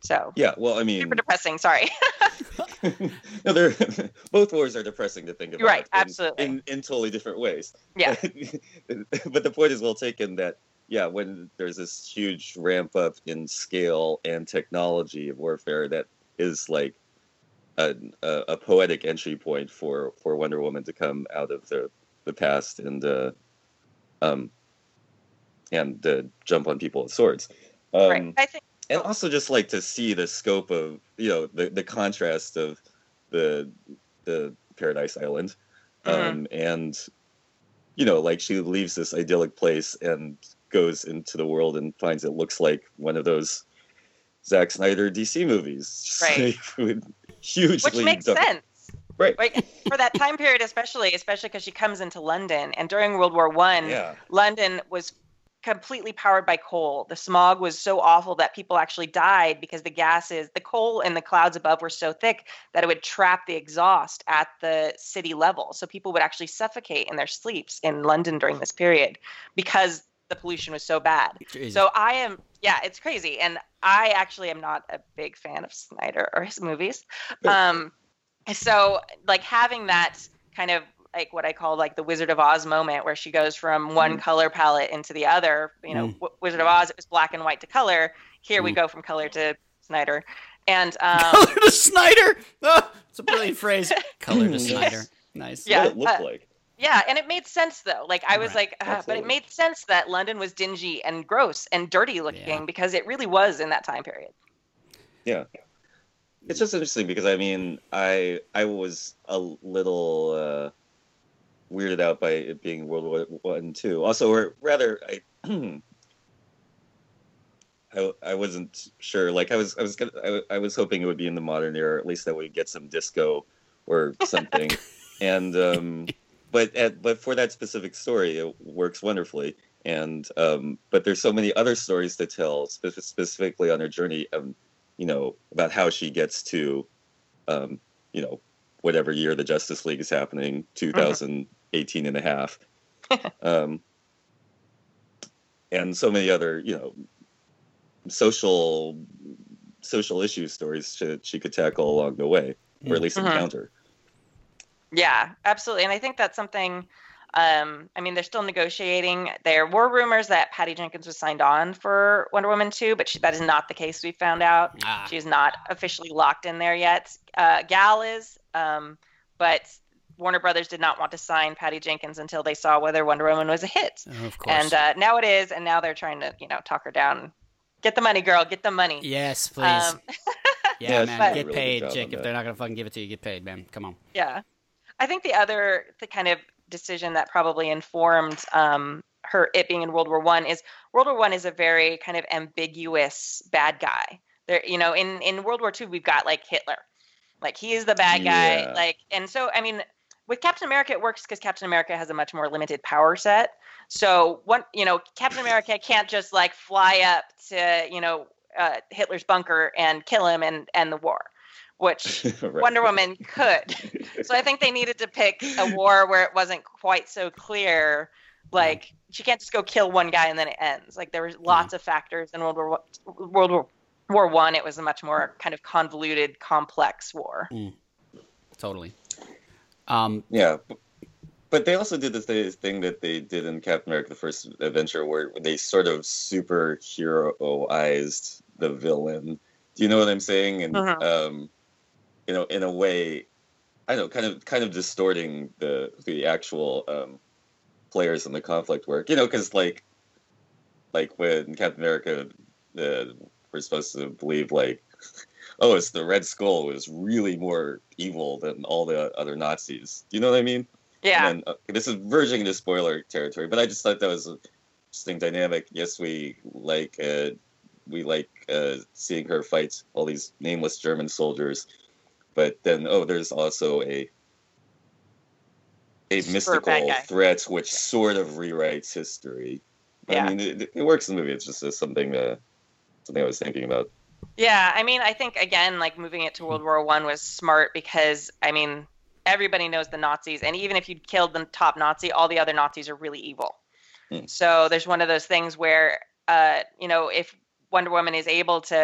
So
yeah, well, I mean,
super depressing. Sorry.
no, they're both wars are depressing to think about.
Right,
in,
absolutely.
In, in totally different ways.
Yeah.
But the point is well taken that, yeah, when there's this huge ramp up in scale and technology of warfare, that is like a, a, a poetic entry point for, for Wonder Woman to come out of the, the past and uh, um and uh, jump on people with swords. Um,
right. I think.
And also just like to see the scope of, you know, the, the contrast of the the Paradise Island.
Mm-hmm.
Um, and, you know, like she leaves this idyllic place and goes into the world and finds it looks like one of those Zack Snyder D C movies. Just
right.
Like, hugely
Which makes
dark.
sense.
Right.
Like for that time period, especially, especially because she comes into London, and during World War One,
Yeah.
London was completely powered by coal. The smog was so awful that people actually died because the gases, the coal in the clouds above were so thick that it would trap the exhaust at the city level. So people would actually suffocate in their sleeps in London during this period because the pollution was so bad.
Jesus.
So I am, yeah, it's crazy. And I actually am not a big fan of Snyder or his movies. Um, so like having that kind of like what I call like the Wizard of Oz moment where she goes from one
Mm.
color palette into the other, you know,
Mm.
w- Wizard of Oz, it was black and white to color. Here we
Mm.
go from color to Snyder. And um,
Color to Snyder. Oh, it's a brilliant phrase. Color to Snyder. Nice.
Yeah.
What it looked
uh,
like.
yeah, and it made sense though. Like I was
Right.
like, uh, but it
Absolutely.
made sense that London was dingy and gross and dirty looking
Yeah.
because it really was in that time period.
Yeah. It's just interesting because I mean I I was a little uh, weirded out by it being World War One too. Also, or rather, I, I I wasn't sure. Like I was I was gonna, I, I was hoping it would be in the modern era, or at least that we'd get some disco or something. and um, but at, but for that specific story, it works wonderfully. And um, but there's so many other stories to tell, spe- specifically on her journey. Um, you know, about how she gets to, um, you know, whatever year the Justice League is happening, two thousand eighteen and a half. um, and so many other, you know, social social issue stories she, she could tackle along the way, or at least
Mhm.
encounter.
Yeah, absolutely. And I think that's something, um, I mean, they're still negotiating. There were rumors that Patty Jenkins was signed on for Wonder Woman two, but she, that is not the case, we found out.
Ah.
She's not officially locked in there yet. Uh, Gal is, um, but Warner Brothers did not want to sign Patty Jenkins until they saw whether Wonder Woman was a hit.
Oh, of course.
And uh, now it is, and now they're trying to, you know, talk her down. Get the money, girl. Get the money.
Yes, please.
Um,
yeah,
Yeah,
man.
but-
Get
Really good
paid,
job
Jake.
on
If
that.
they're not gonna fucking give it to you, get paid, man. Come on.
Yeah. I think the other the kind of decision that probably informed um, her it being in World War One is World War One is a very kind of ambiguous bad guy. There, you know, in, in World War Two we've got like Hitler, like he is the bad guy.
Yeah.
Like, and so I mean, with Captain America it works because Captain America has a much more limited power set. So one, you know, Captain America can't just like fly up to you know uh, Hitler's bunker and kill him and end the war. Which
Right.
Wonder Woman could. So I think they needed to pick a war where it wasn't quite so clear. Like she can't just go kill one guy and then it ends. Like there was lots of factors in World War One, World War War One. It was a much more kind of convoluted, complex war.
Totally. Um,
Yeah, b- but they also did the th- thing that they did in Captain America: The First Adventure, where they sort of superheroized the villain. Do you know what I'm saying? And
Mhm.
um, you know, in a way, I don't know, kind of kind of distorting the the actual um, players in the conflict work. You know, because like like when Captain America, the we're supposed to believe like. Oh, it's the Red Skull was really more evil than all the other Nazis. Do you know what I mean?
Yeah.
And then, uh, this is verging into spoiler territory, but I just thought that was an interesting dynamic. Yes, we like uh, we like uh, seeing her fight all these nameless German soldiers, but then oh, there's also a a
Super
mystical
bad guy.
threat which sort of rewrites history. But,
Yeah.
I mean, it, it works in the movie. It's just uh, something uh, something I was thinking about.
Yeah, I mean, I think again, like moving it to World War One was smart because I mean, everybody knows the Nazis, and even if you killed the top Nazi, all the other Nazis are really evil.
Hmm.
So there's one of those things where, uh, you know, if Wonder Woman is able to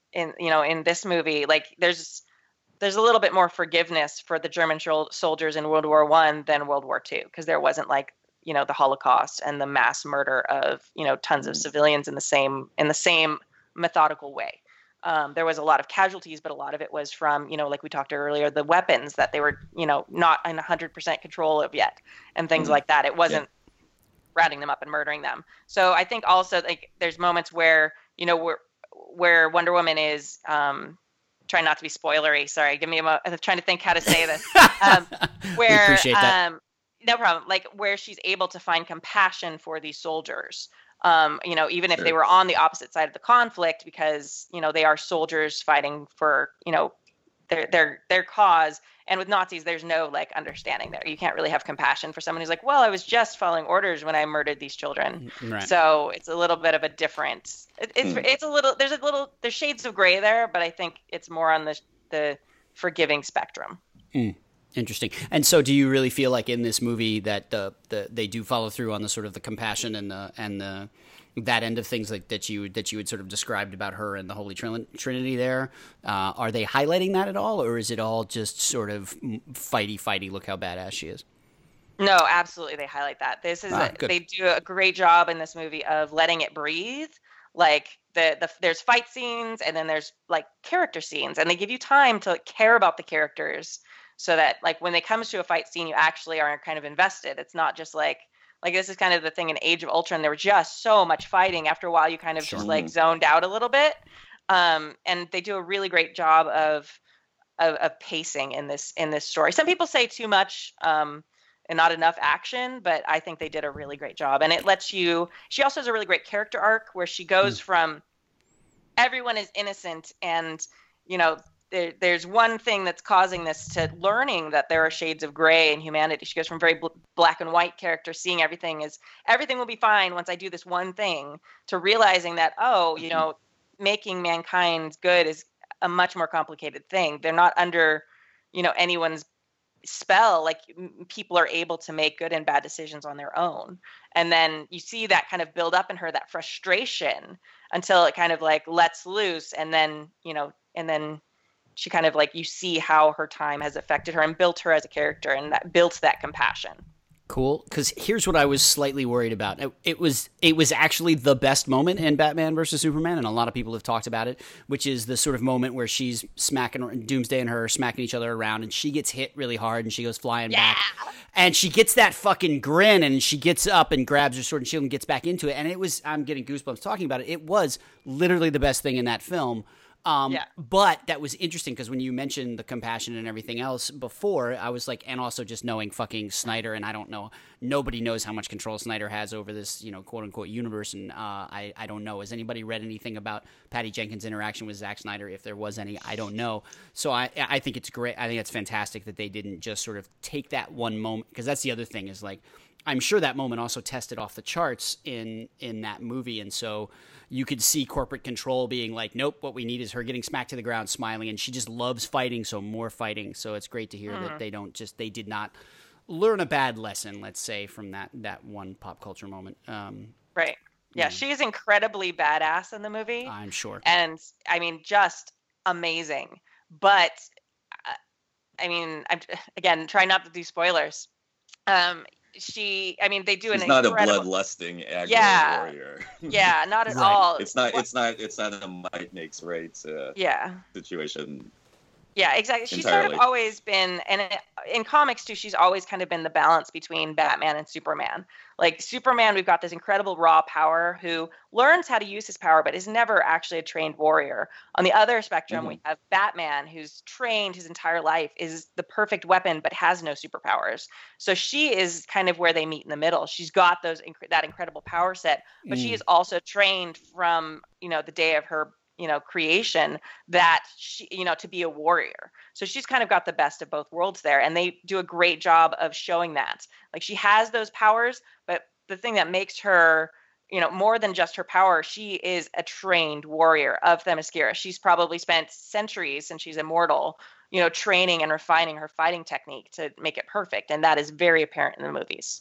in you know in this movie, like there's there's a little bit more forgiveness for the German shol- soldiers in World War One than World War Two, because there wasn't like you know the Holocaust and the mass murder of you know tons of civilians in the same in the same methodical way. Um, there was a lot of casualties, but a lot of it was from, you know, like we talked earlier, the weapons that they were, you know, not in one hundred percent control of yet, and things mm-hmm. like that. It wasn't yeah. ratting them up and murdering them. So I think also like there's moments where, you know, where where Wonder Woman is um, trying not to be spoilery. Sorry, give me a moment. I'm trying to think how to say this. Um, where,
we appreciate that.
Um, no problem. Like where she's able to find compassion for these soldiers. Um, you know, even if
sure.
they were on the opposite side of the conflict, because, you know, they are soldiers fighting for, you know, their, their, their cause. And with Nazis, there's no like understanding there. You can't really have compassion for someone who's like, well, I was just following orders when I murdered these children.
Right.
So it's a little bit of a different, it, it's, mm. it's a little, there's a little, there's shades of gray there, but I think it's more on the, the forgiving spectrum.
Mm. Interesting. And so do you really feel like in this movie that the, the they do follow through on the sort of the compassion and the and the that end of things like that you that you had sort of described about her and the Holy Trinity there? Uh, are they highlighting that at all, or is it all just sort of fighty fighty, look how badass she is?
No, absolutely they highlight that. This is ah, a, they do a great job in this movie of letting it breathe. Like the, the there's fight scenes and then there's like character scenes, and they give you time to like, care about the characters. So that like when it comes to a fight scene, you actually are kind of invested. It's not just like, like this is kind of the thing in Age of Ultron. There was just so much fighting. After a while, you kind of sure. just like zoned out a little bit. Um, and they do a really great job of, of, of pacing in this, in this story. Some people say too much um, and not enough action, but I think they did a really great job. And it lets you, she also has a really great character arc where she goes mm. from everyone is innocent and, you know, There, there's one thing that's causing this to learning that there are shades of gray in humanity. She goes from very bl- black and white character, seeing everything as everything will be fine once I do this one thing, to realizing that, oh, you know, making mankind good is a much more complicated thing. They're not under, you know, anyone's spell. Like people are able to make good and bad decisions on their own. And then you see that kind of build up in her, that frustration, until it kind of like lets loose. And then, you know, and then she kind of like, you see how her time has affected her and built her as a character, and that built that compassion.
Cool. Because here's what I was slightly worried about. It, it was it was actually the best moment in Batman versus Superman, and a lot of people have talked about it, which is the sort of moment where she's smacking, Doomsday and her are smacking each other around, and she gets hit really hard, and she goes flying
yeah.
back. And she gets that fucking grin, and she gets up and grabs her sword and shield and gets back into it. And it was, I'm getting goosebumps talking about it, it was literally the best thing in that film. Um,
yeah.
But that was interesting because when you mentioned the compassion and everything else before, I was like, and also just knowing fucking Snyder, and I don't know, nobody knows how much control Snyder has over this, you know, quote unquote universe. And uh, I, I don't know. Has anybody read anything about Patty Jenkins' interaction with Zack Snyder? If there was any, I don't know. So I, I think it's great. I think it's fantastic that they didn't just sort of take that one moment, because that's the other thing is like, I'm sure that moment also tested off the charts in, in that movie. And so you could see corporate control being like, nope, what we need is her getting smacked to the ground, smiling, and she just loves fighting, so more fighting. So it's great to hear mm. that they don't just, they did not learn a bad lesson, let's say, from that, that one pop culture moment. Um,
right. Yeah, yeah, she's incredibly badass in the movie.
I'm sure.
And, I mean, just amazing. But, uh, I mean, I'm, again, try not to do spoilers. Um, She, I mean, they do
She's
an
not
incredible...
a bloodlusting aggro
yeah.
warrior.
yeah, not at
right.
all.
It's not. It's not. It's not a might makes right uh,
yeah.
situation.
Yeah, exactly. She's
entirely.
kind of always been, and in comics too, she's always kind of been the balance between Batman and Superman. Like Superman, we've got this incredible raw power who learns how to use his power, but is never actually a trained warrior. On the other spectrum, mm-hmm. we have Batman, who's trained his entire life, is the perfect weapon, but has no superpowers. So she is kind of where they meet in the middle. She's got those that incredible power set, but mm. she is also trained from, you know, the day of her you know, creation that she, you know, to be a warrior. So she's kind of got the best of both worlds there. And they do a great job of showing that. Like she has those powers, but the thing that makes her, you know, more than just her power, she is a trained warrior of Themyscira. She's probably spent centuries since she's immortal, you know, training and refining her fighting technique to make it perfect. And that is very apparent in the movies.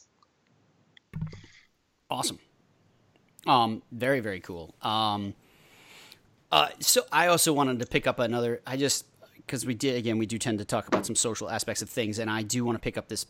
Awesome. Um, very, very cool. Um, Uh, so I also wanted to pick up another. I just because we did again, we do tend to talk about some social aspects of things, and I do want to pick up this.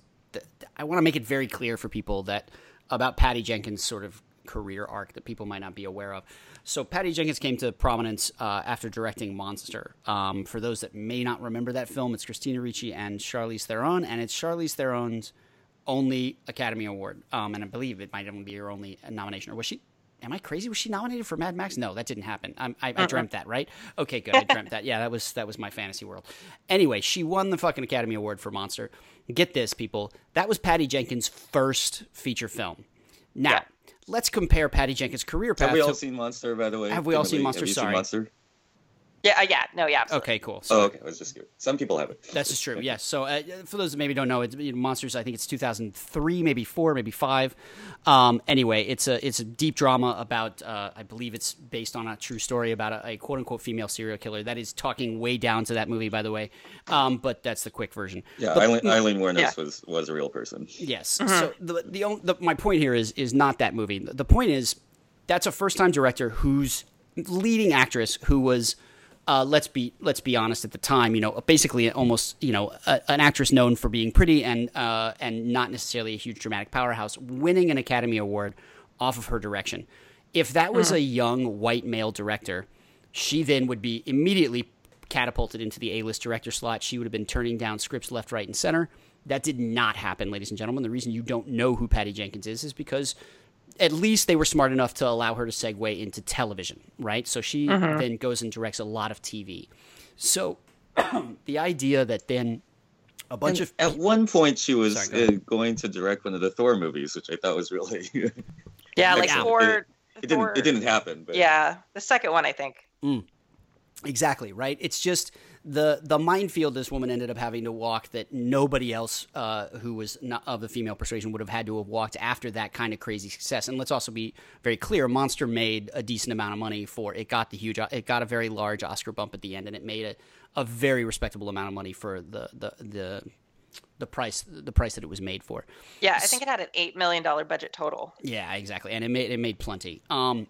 I want to make it very clear for people that about Patty Jenkins' sort of career arc that people might not be aware of. So Patty Jenkins came to prominence uh, after directing Monster. Um, for those that may not remember that film, it's Christina Ricci and Charlize Theron, and it's Charlize Theron's only Academy Award. Um, and I believe it might even be her only nomination. Or was she? Am I crazy? Was she nominated for Mad Max? No, that didn't happen. I, I, I uh-huh. dreamt that, right? Okay, good. I dreamt that. Yeah, that was that was my fantasy world. Anyway, she won the fucking Academy Award for Monster. Get this, people. That was Patty Jenkins' first feature film. Now, yeah. let's compare Patty Jenkins' career path.
Have we all
to,
seen Monster, by the way?
Have we all seen Monster?
Have you
Sorry.
seen Monster?
Yeah, uh, yeah, no, yeah. Absolutely.
Okay, cool. Sorry.
Oh, okay. I was just curious. Some people have it.
That's just true. Yes. So uh, for those that maybe don't know, it's you know, Monsters. I think it's two thousand three, maybe four, maybe five. Um, anyway, it's a it's a deep drama about. Uh, I believe it's based on a true story about a, a quote unquote female serial killer. That is talking way down to that movie, by the way. Um, but that's the quick version.
Yeah,
but,
Eileen, Eileen Wuornos
yeah.
was was a real person.
Yes.
Mm-hmm.
So the the, only, the my point here is is not that movie. The point is that's a first time director whose leading actress who was. Uh, let's be let's be honest. At the time, you know, basically almost you know a, an actress known for being pretty and uh, and not necessarily a huge dramatic powerhouse, winning an Academy Award off of her direction. If that was a young white male director, she then would be immediately catapulted into the A-list director slot. She would have been turning down scripts left, right, and center. That did not happen, ladies and gentlemen. The reason you don't know who Patty Jenkins is is because at least they were smart enough to allow her to segue into television, right? So she mm-hmm. then goes and directs a lot of T V. So the idea that then a bunch
and
of...
At one point, she was
Sorry, go
uh, going to direct one of the Thor movies, which I thought was really...
yeah, like Thor...
It, it,
Thor,
didn't, it didn't happen. But...
Yeah, the second one, I think.
Mm. Exactly, right? It's just... The the minefield this woman ended up having to walk that nobody else uh, who was not of the female persuasion would have had to have walked after that kind of crazy success. And let's also be very clear: Monster made a decent amount of money for it. Got the huge, it got a very large Oscar bump at the end, and it made a, a very respectable amount of money for the the the the price the price that it was made for.
Yeah, I think it had an eight million dollar budget total.
Yeah, exactly, and it made it made plenty. Um,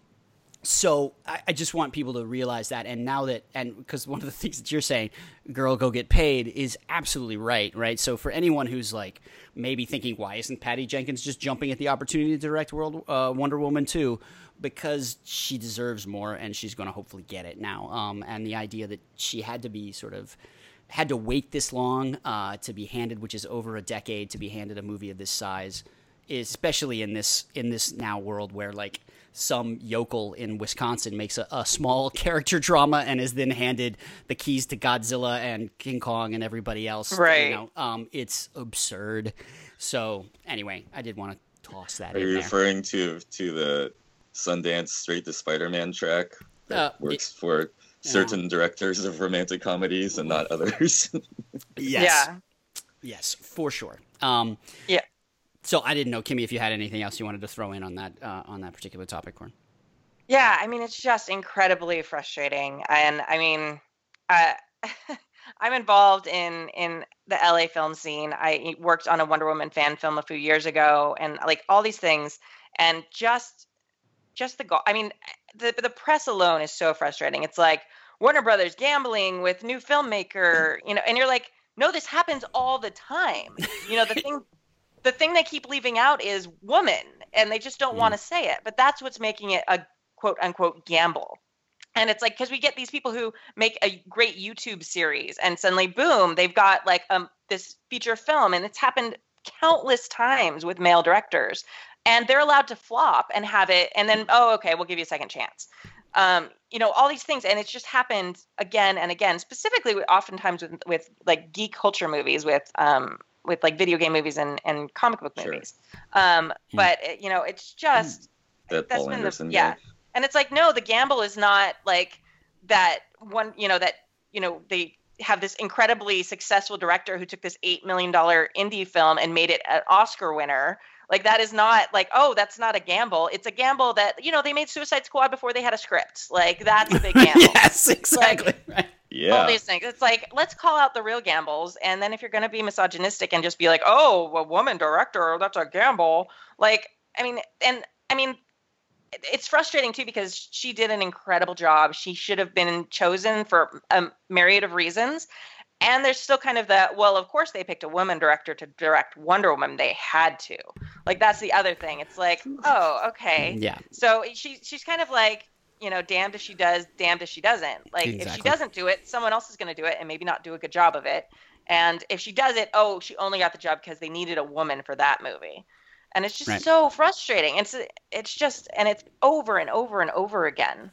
So I, I just want people to realize that, and now that, and because one of the things that you're saying, girl, go get paid, is absolutely right, right? So for anyone who's like maybe thinking, why isn't Patty Jenkins just jumping at the opportunity to direct World uh, Wonder Woman two? Because she deserves more, and she's going to hopefully get it now. Um, and the idea that she had to be sort of had to wait this long uh, to be handed, which is over a decade, to be handed a movie of this size, especially in this in this now world where like. Some yokel in Wisconsin makes a, a small character drama and is then handed the keys to Godzilla and King Kong and everybody else.
Right.
You know, um, it's absurd. So anyway, I did want to toss that
Are
in
you
there.
referring to to the Sundance Straight to Spider-Man track that
Uh,
works
it-
for certain directors of romantic comedies and not others?
Yes.
Yeah.
Yes, for sure. Um,
Yeah.
So I didn't know, Kimmy, if you had anything else you wanted to throw in on that uh, on that particular topic, Corn.
Yeah, I mean, it's just incredibly frustrating. And I mean, uh, I'm involved in in the L A film scene. I worked on a Wonder Woman fan film a few years ago, and like all these things, and just just the go- I mean, the the press alone is so frustrating. It's like Warner Brothers gambling with new filmmaker, you know, and you're like, no, this happens all the time. You know, the thing. The thing they keep leaving out is woman, and they just don't mm. want to say it. But that's what's making it a quote unquote gamble. And it's like, because we get these people who make a great YouTube series and suddenly, boom, they've got like um, this feature film. And it's happened countless times with male directors. And they're allowed to flop and have it. And then, oh, okay, we'll give you a second chance. Um, you know, all these things. And it's just happened again and again, specifically with, oftentimes with, with like geek culture movies with um, with like video game movies and, and comic book movies. Sure. Um, hmm. But, you know, it's just,
that
that's
Paul
been
Anderson
the, yeah.
guy.
And it's like, no, the gamble is not like that one, you know, that, you know, they have this incredibly successful director who took this eight million dollars indie film and made it an Oscar winner. Like that is not like, oh, that's not a gamble. It's a gamble that, you know, they made Suicide Squad before they had a script. Like that's a big gamble.
Yes, exactly.
Like,
right.
Yeah.
All these things. It's like, let's call out the real gambles. And then if you're going to be misogynistic and just be like, oh, a woman director, that's a gamble. Like, I mean, and I mean, it's frustrating too because she did an incredible job. She should have been chosen for a myriad of reasons. And there's still kind of that, well, of course they picked a woman director to direct Wonder Woman. They had to. Like, that's the other thing. It's like, oh, okay.
Yeah.
So she she's kind of like, you know, damned if she does, damned if she doesn't. Like,
exactly.
if she doesn't do it, someone else is going to do it and maybe not do a good job of it. And if she does it, oh, she only got the job because they needed a woman for that movie. And it's just
right.
so frustrating. It's it's just, and it's over and over and over again.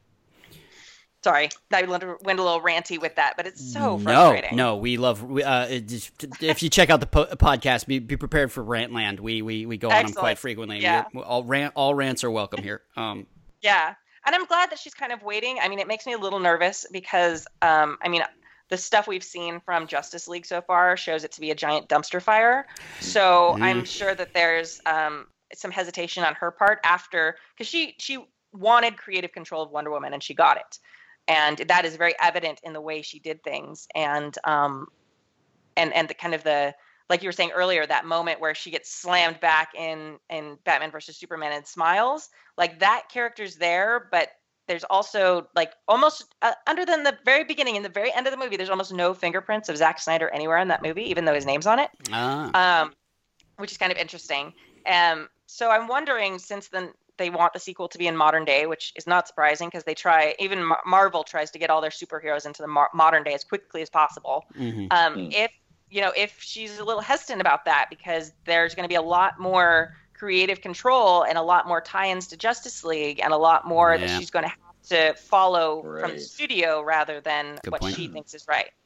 Sorry, I went a little ranty with that, but it's so frustrating.
No, no, we love. We, uh, if you check out the po- podcast, be, be prepared for Rantland. We we we go
Excellent.
on them quite frequently.
Yeah.
We're, all rant, all rants are welcome here. Um,
yeah, and I'm glad that she's kind of waiting. I mean, it makes me a little nervous because, um, I mean, the stuff we've seen from Justice League so far shows it to be a giant dumpster fire. So mm. I'm sure that there's um, some hesitation on her part after, because she she wanted creative control of Wonder Woman and she got it. And that is very evident in the way she did things. And, um, and, and the kind of the, like you were saying earlier, that moment where she gets slammed back in, in Batman versus Superman and smiles, like that character's there, but there's also like almost uh, under than the very beginning, in the very end of the movie, there's almost no fingerprints of Zack Snyder anywhere in that movie, even though his name's on it,
ah.
um, which is kind of interesting. Um, so I'm wondering, since then, they want the sequel to be in modern day, which is not surprising because they try, even Mar- Marvel tries to get all their superheroes into the mar- modern day as quickly as possible.
Mm-hmm.
Um,
mm.
If, you know, if she's a little hesitant about that, because there's going to be a lot more creative control and a lot more tie-ins to Justice League and a lot more
yeah.
that she's going to have to follow
right.
from the studio rather than
Good
what
point.
she thinks is right.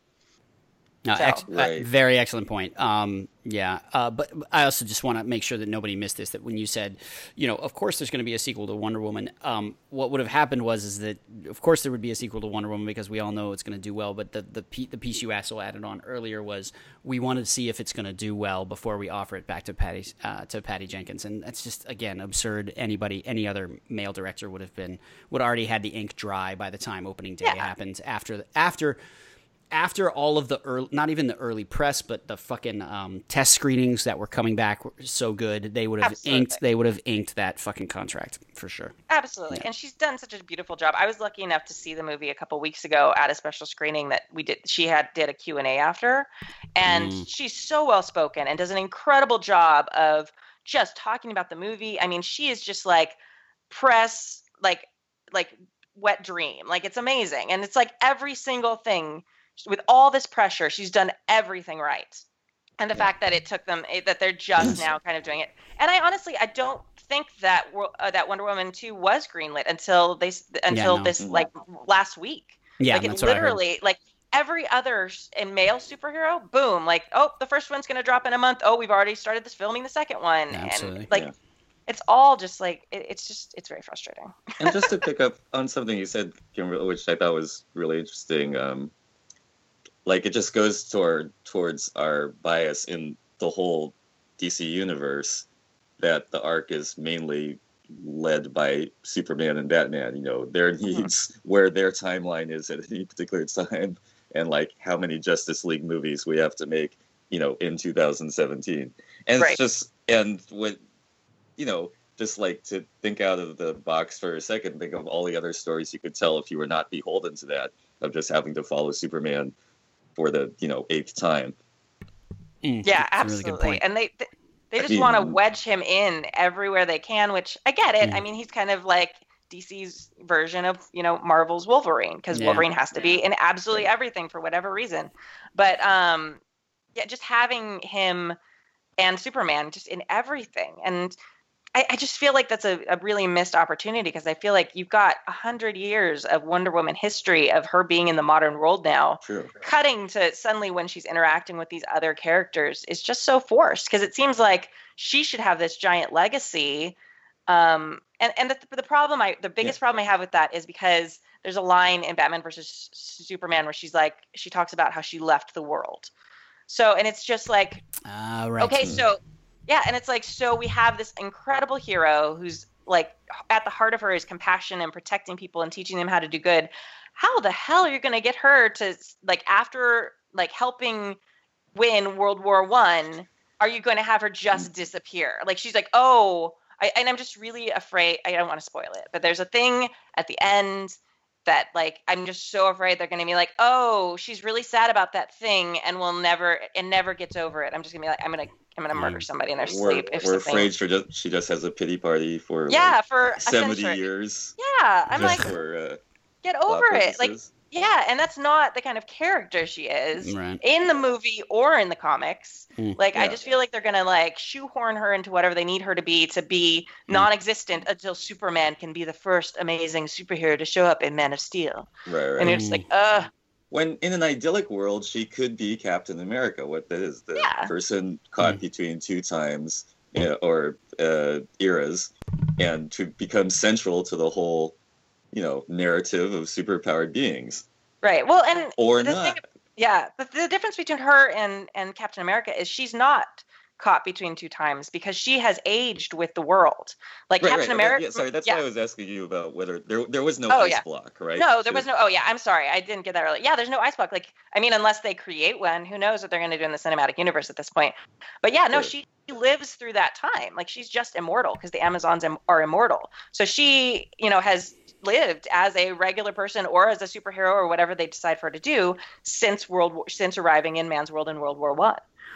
No,
So.
ex-
Right.
uh, very excellent point. Um, yeah, uh, but I also just want to make sure that nobody missed this. That when you said, you know, of course there's going to be a sequel to Wonder Woman. Um, what would have happened was is that of course there would be a sequel to Wonder Woman because we all know it's going to do well. But the the, pe- the piece you also added on earlier was we wanted to see if it's going to do well before we offer it back to Patty uh, to Patty Jenkins, and that's just again absurd. Anybody, any other male director would have been would already had the ink dry by the time opening day
Yeah.
happened after the, after. After all of the early, not even the early press, but the fucking um, test screenings that were coming back were so good, they would have
Absolutely.
inked. They would have inked that fucking contract for sure.
Absolutely.
Yeah.
And she's done such a beautiful job. I was lucky enough to see the movie a couple weeks ago at a special screening that we did. She had did a Q and A after, and
Mm.
she's so well spoken and does an incredible job of just talking about the movie. I mean, she is just like press, like like wet dream. Like, it's amazing. And it's like every single thing with all this pressure, she's done everything right. And the
Yeah.
fact that it took them, that they're just now kind of doing it. And I honestly, I don't think that uh, that Wonder Woman two was greenlit until they until
no.
this like last week.
Yeah,
like it
that's what I heard.
literally like every other s- and male superhero, boom, like, oh, the first one's gonna drop in a month. Oh, we've already started this filming the second one.
Absolutely.
And like
Yeah.
it's all just like it, it's just it's very frustrating.
And just to pick up on something you said, Kimberly, which I thought was really interesting, um, like it just goes toward towards our bias in the whole D C universe that the arc is mainly led by Superman and Batman. You know, their needs, where their timeline is at any particular time, and like how many Justice League movies we have to make, you know, in two thousand seventeen. And
Right.
it's just, and what, you know, just like to think out of the box for a second, think of all the other stories you could tell if you were not beholden to that, of just having to follow Superman for the, you know, eighth time.
Mm,
Yeah,
that's a really good
absolutely.
point.
And they they, they just
mean-
want to wedge him in everywhere they can, which I get it.
Mm.
I mean, he's kind of like D C's version of, you know, Marvel's Wolverine, because
Yeah.
Wolverine has to be in absolutely everything for whatever reason. But um yeah, just having him and Superman just in everything. And I, I just feel like that's a, a really missed opportunity, because I feel like you've got a hundred years of Wonder Woman history of her being in the modern world now.
True.
Cutting to suddenly when she's interacting with these other characters is just so forced, because it seems like she should have this giant legacy. Um, and and the, the problem I the biggest problem I have with that is because there's a line in Batman versus Superman where she's like, she talks about how she left the world. So, and it's just like,
Ah, right.
okay, so yeah, and it's like, so we have this incredible hero who's like at the heart of her is compassion and protecting people and teaching them how to do good. How the hell are you going to get her to, like, after like helping win World War One, are you going to have her just disappear? Like, she's like, oh, I, and I'm just really afraid. I don't want to spoil it, but there's a thing at the end that like I'm just so afraid they're going to be like, oh, she's really sad about that thing, and will never and never gets over it. I'm just gonna be like, I'm gonna I'm gonna murder somebody in their
we're,
sleep. If
we're
something...
afraid she just she just has a pity party for
yeah
like
for
seventy
century.
years.
Yeah, I'm
just
like,
for, uh,
get over it. Like, yeah, and that's not the kind of character she is
right.
in the movie or in the comics.
Mm.
Like,
Yeah.
I just feel like they're gonna like shoehorn her into whatever they need her to be to be
Mm.
non-existent until Superman can be the first amazing superhero to show up in Man of Steel.
Right, right.
And you're just like, uh,
When in an idyllic world, she could be Captain America. What that is, the
Yeah.
person caught
Mm.
between two times, you know, or uh, eras, and to become central to the whole, you know, narrative of superpowered beings,
right. Well, and
or
the
not.
thing, yeah, the, the difference between her and and Captain America is she's not caught between two times because she has aged with the world. Like
Right,
Captain
right.
America.
Yeah, sorry, that's
yeah.
why I was asking you about whether there there was no
Oh,
ice
yeah.
block, right?
No, there
She
was no. Oh, yeah. I'm sorry. I didn't get that early. Yeah, there's no ice block. Like, I mean, unless they create one, who knows what they're going to do in the cinematic universe at this point. But yeah, no,
Sure.
she lives through that time. Like, she's just immortal because the Amazons im- are immortal. So she, you know, has lived as a regular person or as a superhero or whatever they decide for her to do since World War, since arriving in man's world in World War One.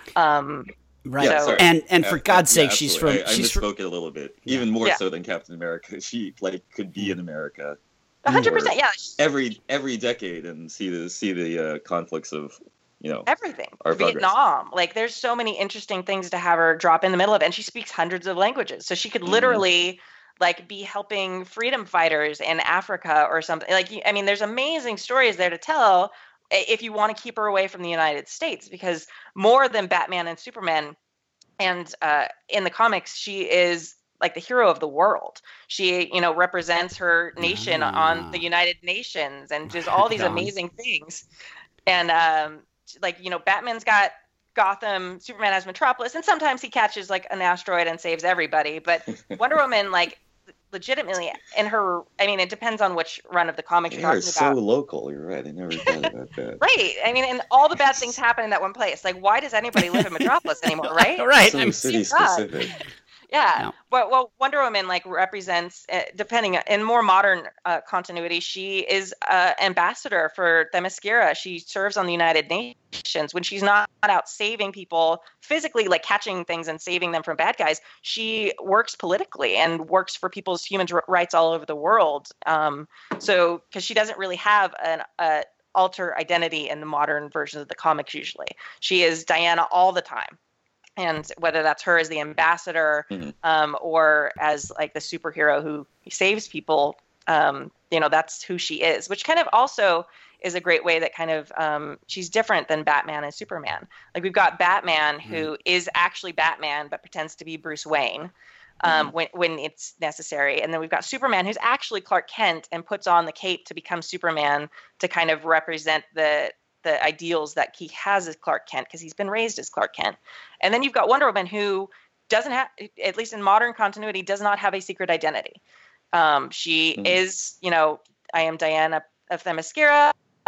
Um,
Right.
Yeah,
So-
sorry.
And and for
Uh,
God's
yeah,
sake, she's from
absolutely. I, I
she's from
misspoke it a little bit, even more
Yeah.
so than Captain America. She like could be in America
one hundred
Or-
percent. Yeah.
every every decade and see the see the uh, conflicts of, you know,
Everything.
Our progress.
Vietnam. Like, there's so many interesting things to have her drop in the middle of. And she speaks hundreds of languages. So she could
Mhm.
literally, like, be helping freedom fighters in Africa or something. Like, I mean, there's amazing stories there to tell i- if you want to keep her away from the United States. Because more than Batman and Superman, and uh, in the comics, she is like the hero of the world. She, you know, represents her nation
Ah.
on the United Nations and does all these
Right on.
amazing things. And um, like, you know, Batman's got Gotham, Superman has Metropolis, and sometimes he catches like an asteroid and saves everybody. But Wonder Woman, like, legitimately, in her, I mean, it depends on which run of the comics
they
you're
are
talking
so
about.
local. You're right. I never thought about that.
Right. I mean, and all the bad things happen in that one place. Like, why does anybody live in Metropolis anymore, right?
right.
So
I'm-
city
God.
specific.
Yeah.
No.
Well, well, Wonder Woman like represents, uh, depending in more modern uh, continuity, she is uh, ambassador for Themyscira. She serves on the United Nations when she's not out saving people physically, like catching things and saving them from bad guys. She works politically and works for people's human r- rights all over the world. Um, so, because she doesn't really have an a alter identity in the modern versions of the comics. Usually, she is Diana all the time. And whether that's her as the ambassador,
Mhm.
um, or as like the superhero who saves people, um, you know, that's who she is, which kind of also is a great way that kind of um, she's different than Batman and Superman. Like, we've got Batman who is actually Batman but pretends to be Bruce Wayne um, when when it's necessary, and then we've got Superman who's actually Clark Kent and puts on the cape to become Superman to kind of represent the the ideals that he has as Clark Kent because he's been raised as Clark Kent. And then you've got Wonder Woman who doesn't have, at least in modern continuity, does not have a secret identity. Um, she
Mhm.
is, you know, I am Diana of Themyscira.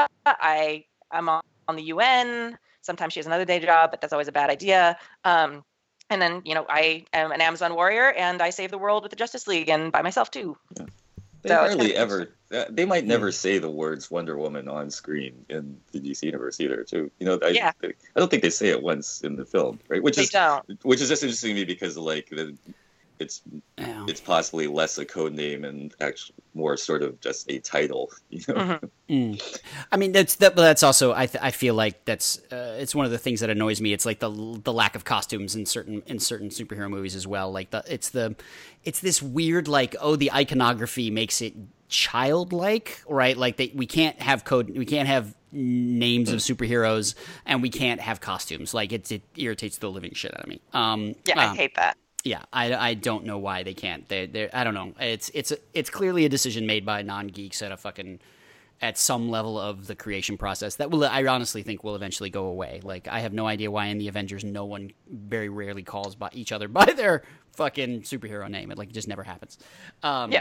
I am on, on the U N. Sometimes she has another day job, but that's always a bad idea. Um, and then, you know, I am an Amazon warrior and I save the world with the Justice League and by myself too.
They
So it's
hardly
kind of
ever. Uh, they might never say the words Wonder Woman on screen in the D C universe either. Too, you know, I,
Yeah.
I don't think they say it once in the film, right? Which
They
is
don't.
which is just interesting to me because like the, it's
Yeah.
it's possibly less a code name and actually more sort of just a title. You know,
Mhm.
Mm. I mean, that's that. But that's also, I th- I feel like that's uh, it's one of the things that annoys me. It's like the the lack of costumes in certain in certain superhero movies as well. Like the it's the it's this weird like, oh, the iconography makes it childlike, right? Like they, we can't have code, we can't have names of superheroes, and we can't have costumes. Like it it irritates the living shit out of me. Um,
Yeah, I
um,
hate that.
Yeah, I, I don't know why they can't. They they I don't know. It's it's it's clearly a decision made by non geeks at a fucking at some level of the creation process that will I honestly think will eventually go away. Like I have no idea why in the Avengers no one very rarely calls by each other by their fucking superhero name. It like it just never happens. Um,
Yeah.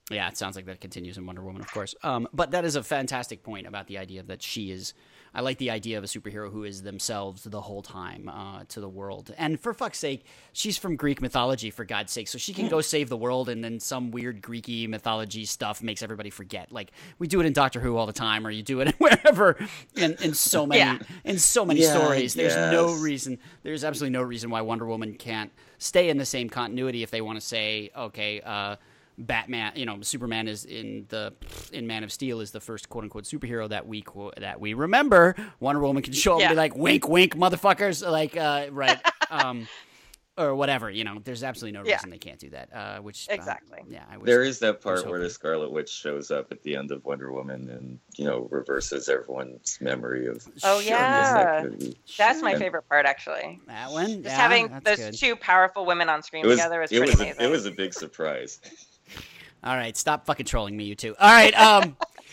Yeah, it sounds like that continues in Wonder Woman, of course. Um, but that is a fantastic point about the idea that she is. I like the idea of a superhero who is themselves the whole time uh, to the world. And for fuck's sake, she's from Greek mythology, for God's sake. So she can go save the world, and then some weird Greeky mythology stuff makes everybody forget. Like, we do it in Doctor Who all the time, or you do it wherever in, in so many yeah. in so many yeah, stories. There's yes. no reason. There's absolutely no reason why Wonder Woman can't stay in the same continuity if they want to say, okay, uh, Batman, you know, Superman is in the in Man of Steel is the first quote unquote superhero that we that we remember. Wonder Woman can show up yeah. and be like, "Wink, wink, motherfuckers!" Like, uh, right, um, or whatever. You know, there's absolutely no reason yeah. they can't do that. Uh, which
exactly,
uh, yeah. I was,
there is that part where the Scarlet Witch shows up at the end of Wonder Woman and you know reverses everyone's memory of.
Oh yeah, that that's my and, favorite part actually.
That one,
just
yeah,
having those
good.
two powerful women on screen
was,
together was
it
pretty
was
amazing.
A, it was a big surprise.
All right, stop fucking trolling me, you two. All right, um,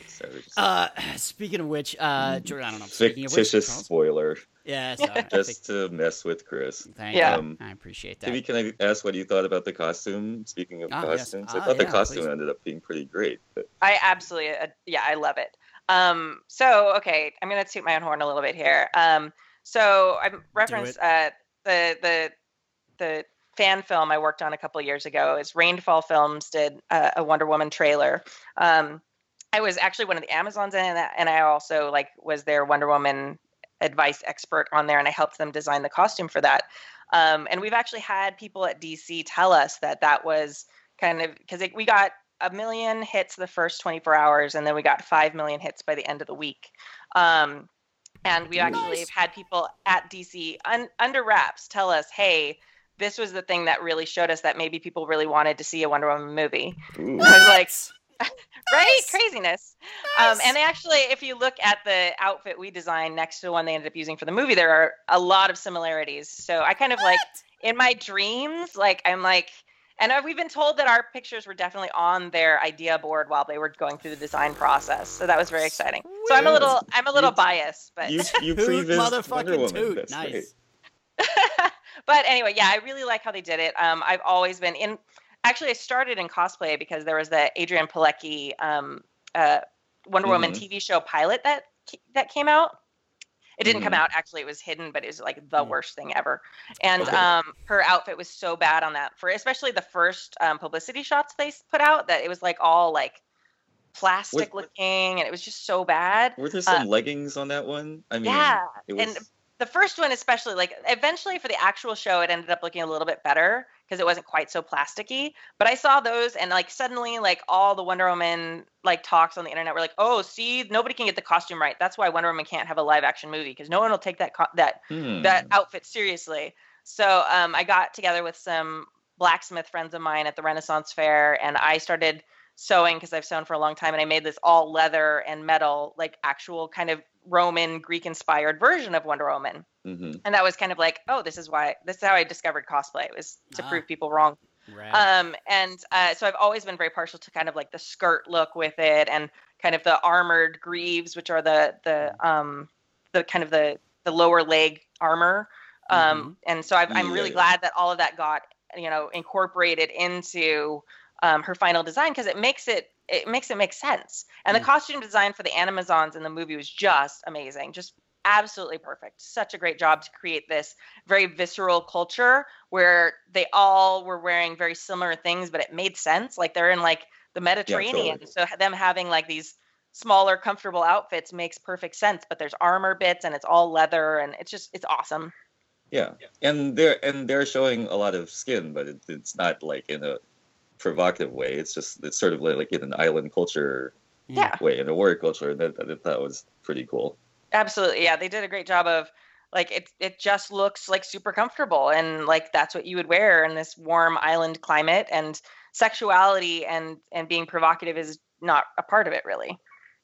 uh, speaking of which, uh, Jordan, I don't know. Speaking
Fictitious
of which,
spoiler.
Yeah, sorry.
Just to mess with Chris.
Thank
yeah.
you. Um, I appreciate that.
Maybe can I ask what you thought about the costume? Speaking of
oh,
costumes,
yes.
I
ah,
thought
yeah,
the costume
please.
ended up being pretty great. But...
I absolutely, uh, yeah, I love it. Um, so okay, I'm gonna toot my own horn a little bit here. Um, so I referenced uh, the the the. fan film I worked on a couple of years ago is Rainfall Films did a, a Wonder Woman trailer. Um, I was actually one of the Amazons in that, and I also like was their Wonder Woman advice expert on there, and I helped them design the costume for that. Um, and we've actually had people at D C tell us that that was kind of because we got a million hits the first twenty-four hours, and then we got five million hits by the end of the week. Um, and we actually
nice.
have had people at D C un- under wraps tell us, hey, this was the thing that really showed us that maybe people really wanted to see a Wonder Woman movie.
Ooh.
I was like, right?
Nice.
Craziness.
Nice.
Um, and actually, if you look at the outfit we designed next to the one they ended up using for the movie, there are a lot of similarities. So I kind of what? like, in my dreams, like, I'm like, and we've been told that our pictures were definitely on their idea board while they were going through the design process. So that was very exciting. Sweet. So I'm a little, I'm a little
you,
biased, but
you, you previs
motherfucking
Wonder Woman.
toot.
That's
Nice.
Great.
But anyway, yeah, I really like how they did it. Um, I've always been in. Actually, I started in cosplay because there was the Adrian Pilecki um, uh, Wonder mm-hmm. Woman T V show pilot that that came out. It didn't mm-hmm. come out. Actually, it was hidden, but it was like the mm-hmm. worst thing ever. And okay. um, her outfit was so bad on that, for especially the first um, publicity shots they put out, that it was like all like plastic what, looking, and it was just so bad.
Were there some
uh,
leggings on that one? I mean,
yeah,
it was...
and the first one especially, like eventually for the actual show, it ended up looking a little bit better because it wasn't quite so plasticky. But I saw those, and like suddenly, like all the Wonder Woman like talks on the internet were like, "Oh, see, nobody can get the costume right. That's why Wonder Woman can't have a live action movie, because no one will take that co- that
hmm.
that outfit seriously." So um, I got together with some blacksmith friends of mine at the Renaissance Fair, and I started sewing because I've sewn for a long time, and I made this all leather and metal, like actual kind of Roman Greek inspired version of Wonder Woman.
Mm-hmm.
And that was kind of like, oh, this is why, this is how I discovered cosplay. It was to
ah,
prove people wrong.
Right.
Um, and uh, so I've always been very partial to kind of like the skirt look with it, and kind of the armored greaves, which are the, the, um, the kind of the, the lower leg armor. Um, mm-hmm. And so I've, I'm really
yeah.
glad that all of that got, you know, incorporated into um, her final design, because it makes it, it makes it make sense. And mm. the costume design for the Animazons in the movie was just amazing. Just absolutely perfect. Such a great job to create this very visceral culture where they all were wearing very similar things, but it made sense. Like they're in like the Mediterranean.
Yeah, totally.
So them having like these smaller, comfortable outfits makes perfect sense, but there's armor bits and it's all leather, and it's just, it's awesome.
Yeah. And they're, and they're showing a lot of skin, but it, it's not like in a provocative way. It's just, it's sort of like, like in an island culture
yeah.
way, in a warrior culture. That, that that was pretty cool.
Absolutely. Yeah, they did a great job of like it it just looks like super comfortable, and like that's what you would wear in this warm island climate, and sexuality and and being provocative is not a part of it really.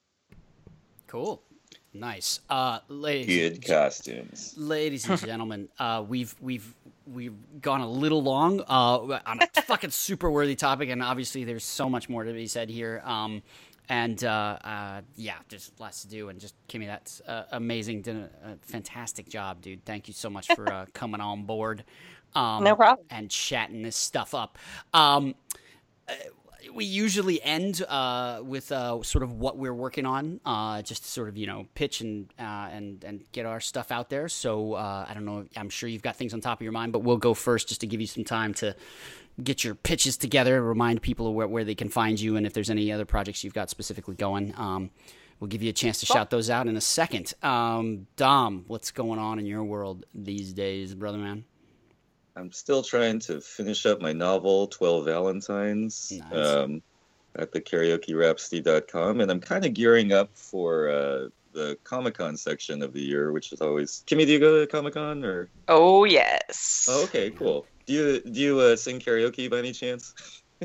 Cool. Nice. Uh ladies
Good costumes.
Ladies and gentlemen, uh we've we've we've gone a little long uh on a fucking super worthy topic, and obviously there's so much more to be said here. Um And, uh, uh, yeah, there's lots to do. And just, Kimmy, that's uh, amazing. Did a, a fantastic job, dude. Thank you so much for uh, coming on board. Um,
no problem.
And chatting this stuff up. Um, we usually end uh, with uh, sort of what we're working on, uh, just to sort of, you know, pitch and uh, and and get our stuff out there. So uh, I don't know. I'm sure you've got things on top of your mind, but we'll go first just to give you some time to get your pitches together, remind people of where, where they can find you, and if there's any other projects you've got specifically going. Um, we'll give you a chance to shout those out in a second. Um, Dom, what's going on in your world these days, brother man?
I'm still trying to finish up my novel, twelve Valentines,
Nice.
um, at the karaoke rhapsody dot com, and I'm kind of gearing up for uh, the Comic-Con section of the year, which is always... Kimmy, do you go to Comic-Con? Or...
Oh, yes.
Oh, okay, cool. Do you do you uh, sing karaoke by any chance?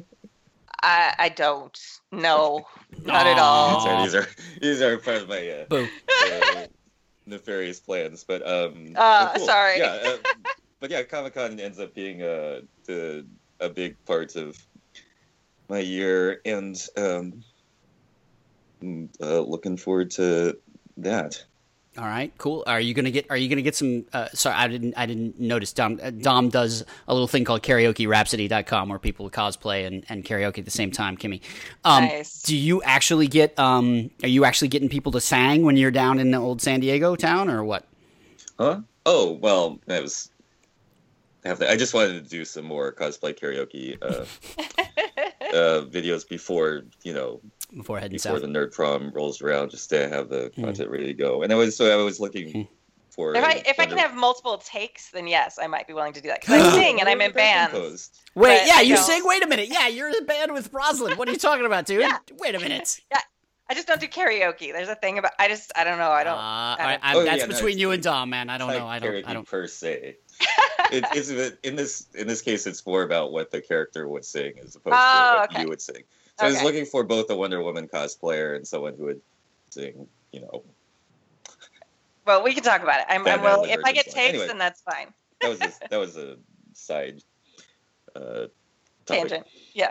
I, I don't. No, not at all.
Sorry, these are these are part of my uh,
Boo.
uh, nefarious plans, but um.
Uh,
but cool.
sorry.
Yeah, uh, but yeah, Comic-Con ends up being uh, the a big part of my year, and um, I'm, uh, looking forward to that.
All right, cool. Are you gonna get? Are you gonna get some? Uh, sorry, I didn't. I didn't notice. Dom. uh, Dom does a little thing called karaoke rhapsody dot com where people cosplay and, and karaoke at the same time. Kimmy, um,
Nice.
do you actually get? Um, are you actually getting people to sing when you're down in the old San Diego town, or what?
Huh? Oh well, that was. I have to, I just wanted to do some more cosplay karaoke uh, uh, videos before you know.
Before heading
before
south.
the nerd prom rolls around, just to have the content ready to go. And I was so I was looking
Mm.
for.
If I if I can have multiple takes, then yes, I might be willing to do that. Because I sing and I'm in bands.
Composed.
Wait,
but
yeah,
I
you
don't.
sing. Wait a minute. Yeah, you're in a band with Roslyn. What are you talking about, dude?
Yeah.
Wait a minute.
I just don't do karaoke. There's a thing about I just I don't know. I
Uh,
don't.
I,
I
I,
Oh,
that's
yeah, no,
between
it's-
you and Dom, man. I don't
It's
know.
like
I don't.
karaoke
I don't.
per se. it, it's in this in this case, it's more about what the character would sing as opposed
Oh,
to what
okay.
you would sing. So I was
Okay.
looking for both a Wonder Woman cosplayer and someone who would sing, you know.
Well, we can talk about it. I'm, I'm
Batman
willing. If I get
Returns.
takes,
Anyway.
then that's fine.
That was a, that was a side uh, topic.
Tangent. Yeah.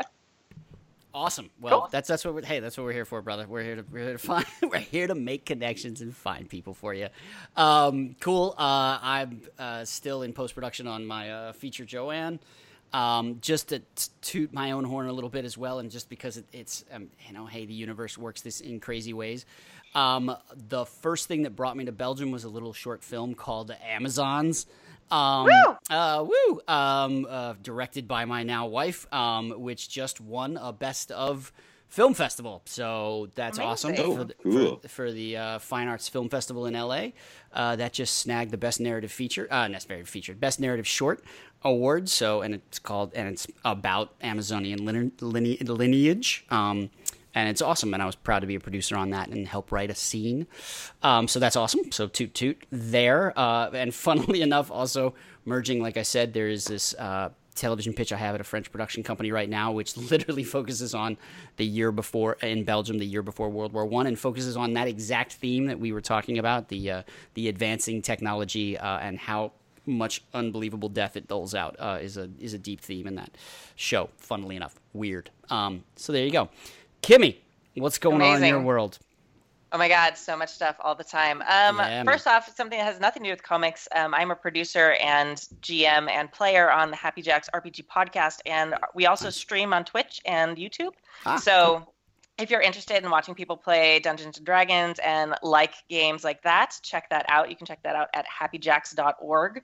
Awesome. Well,
Cool.
that's that's what we're, hey, that's what we're here for, brother. We're here to we're here to find we're here to make connections and find people for you. Um, cool. Uh, I'm uh, still in post production on my uh, feature Joanne. Um, just to t- toot my own horn a little bit as well, and just because it, it's um, you know, hey, the universe works this in crazy ways. Um, the first thing that brought me to Belgium was a little short film called Amazons. Um,
Woo!
Uh, woo! Um, uh, directed by my now wife, um, which just won a Best of Film Festival. So that's awesome
Amazing.
for the,
cool.
for, for the uh, Fine Arts Film Festival in L A. Uh, that just snagged the Best Narrative Feature, uh, not narrative feature, Best Narrative Short award. So, and it's called, and it's about Amazonian line, line, lineage. Um, And it's awesome, and I was proud to be a producer on that and help write a scene. Um, so that's awesome. So toot toot there. Uh, and funnily enough, also merging, like I said, there is this uh, television pitch I have at a French production company right now, which literally focuses on the year before, in Belgium, the year before World War One, and focuses on that exact theme that we were talking about, the uh, the advancing technology uh, and how much unbelievable death it doles out uh, is a is a deep theme in that show, funnily enough. Weird. Um, so there you go. Kimmy, what's going on in your
Amazing.
world?
Oh my God, so much stuff all the time. Um,
Yeah, man.
first off, something that has nothing to do with comics. Um, I'm a producer and G M and player on the Happy Jacks R P G podcast, and we also stream on Twitch and YouTube.
Ah,
so if you're interested in watching people play Dungeons and Dragons and like games like that, check that out. You can check that out at happy jacks dot org.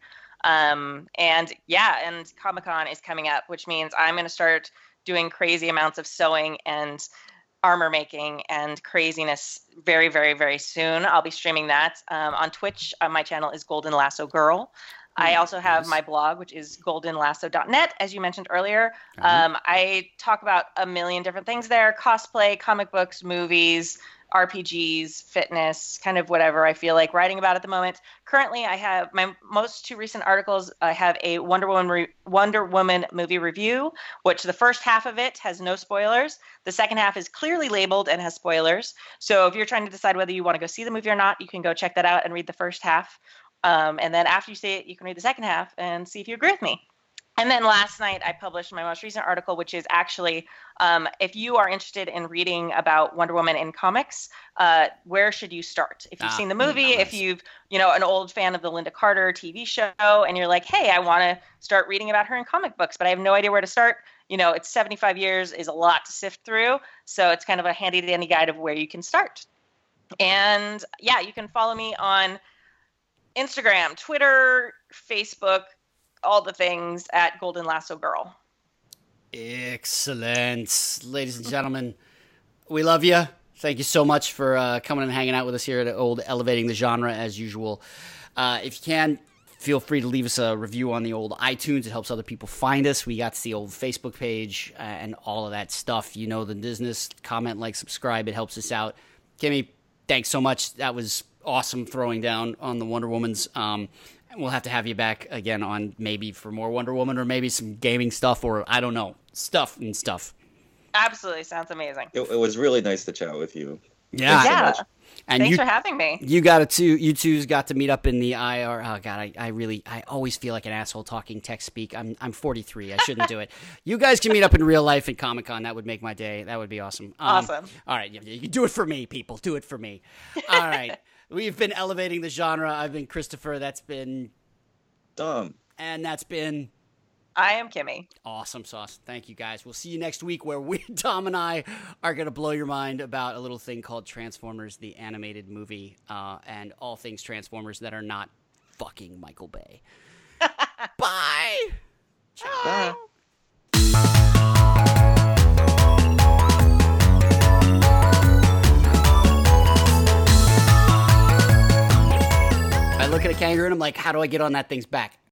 Um, and yeah, and Comic-Con is coming up, which means I'm going to start doing crazy amounts of sewing and armor making and craziness very, very, very soon. I'll be streaming that um, on Twitch. Uh, my channel is Golden Lasso Girl. I also have
nice.
my blog, which is golden lasso dot net, as you mentioned earlier.
Uh-huh.
Um, I talk about a million different things there: cosplay, comic books, movies, R P Gs, fitness, kind of whatever I feel like writing about at the moment. Currently, I have my most two recent articles. I have a Wonder Woman re- Wonder Woman movie review, which the first half of it has no spoilers. The second half is clearly labeled and has spoilers. So if you're trying to decide whether you want to go see the movie or not, you can go check that out and read the first half. Um, and then after you see it, you can read the second half and see if you agree with me. And then last night, I published my most recent article, which is actually, um, if you are interested in reading about Wonder Woman in comics, uh, where should you start? If you've
Ah,
seen the movie,
nice.
if you've, you know, an old fan of the Linda Carter T V show, and you're like, hey, I want to start reading about her in comic books, but I have no idea where to start, you know, it's seventy-five years is a lot to sift through. So it's kind of a handy dandy guide of where you can start. And yeah, you can follow me on Instagram, Twitter, Facebook, all the things at Golden Lasso Girl.
Excellent. Ladies and gentlemen, we love you. Thank you so much for uh, coming and hanging out with us here at Old Elevating the Genre as usual. Uh, if you can, feel free to leave us a review on the old iTunes. It helps other people find us. We got the old Facebook page uh, and all of that stuff. You know the business. Comment, like, subscribe. It helps us out. Kimmy, thanks so much. That was awesome throwing down on the Wonder Womans. Um, we'll have to have you back again on maybe for more Wonder Woman or maybe some gaming stuff or I don't know, stuff and stuff.
Absolutely. Sounds amazing.
It, it was really nice to chat with you.
Yeah.
Yeah.
So
and
Thanks
you,
for having me.
You got it too. You two's got to meet up in the I R. Oh God, I, I really, I always feel like an asshole talking tech speak. I'm, I'm forty-three. I shouldn't do it. You guys can meet up in real life at Comic Con. That would make my day. That would be awesome. Um,
Awesome.
All right, you, you do it for me, people. Do it for me. All right. We've been elevating the genre. I've been Christopher. That's been
Dom.
And that's been
I am Kimmy.
Awesome sauce. Thank you, guys. We'll see you next week where we, Tom and I, are going to blow your mind about a little thing called Transformers, the animated movie, uh, and all things Transformers that are not fucking Michael Bay. Bye.
Bye.
I look at a kangaroo and I'm like, how do I get on that thing's back?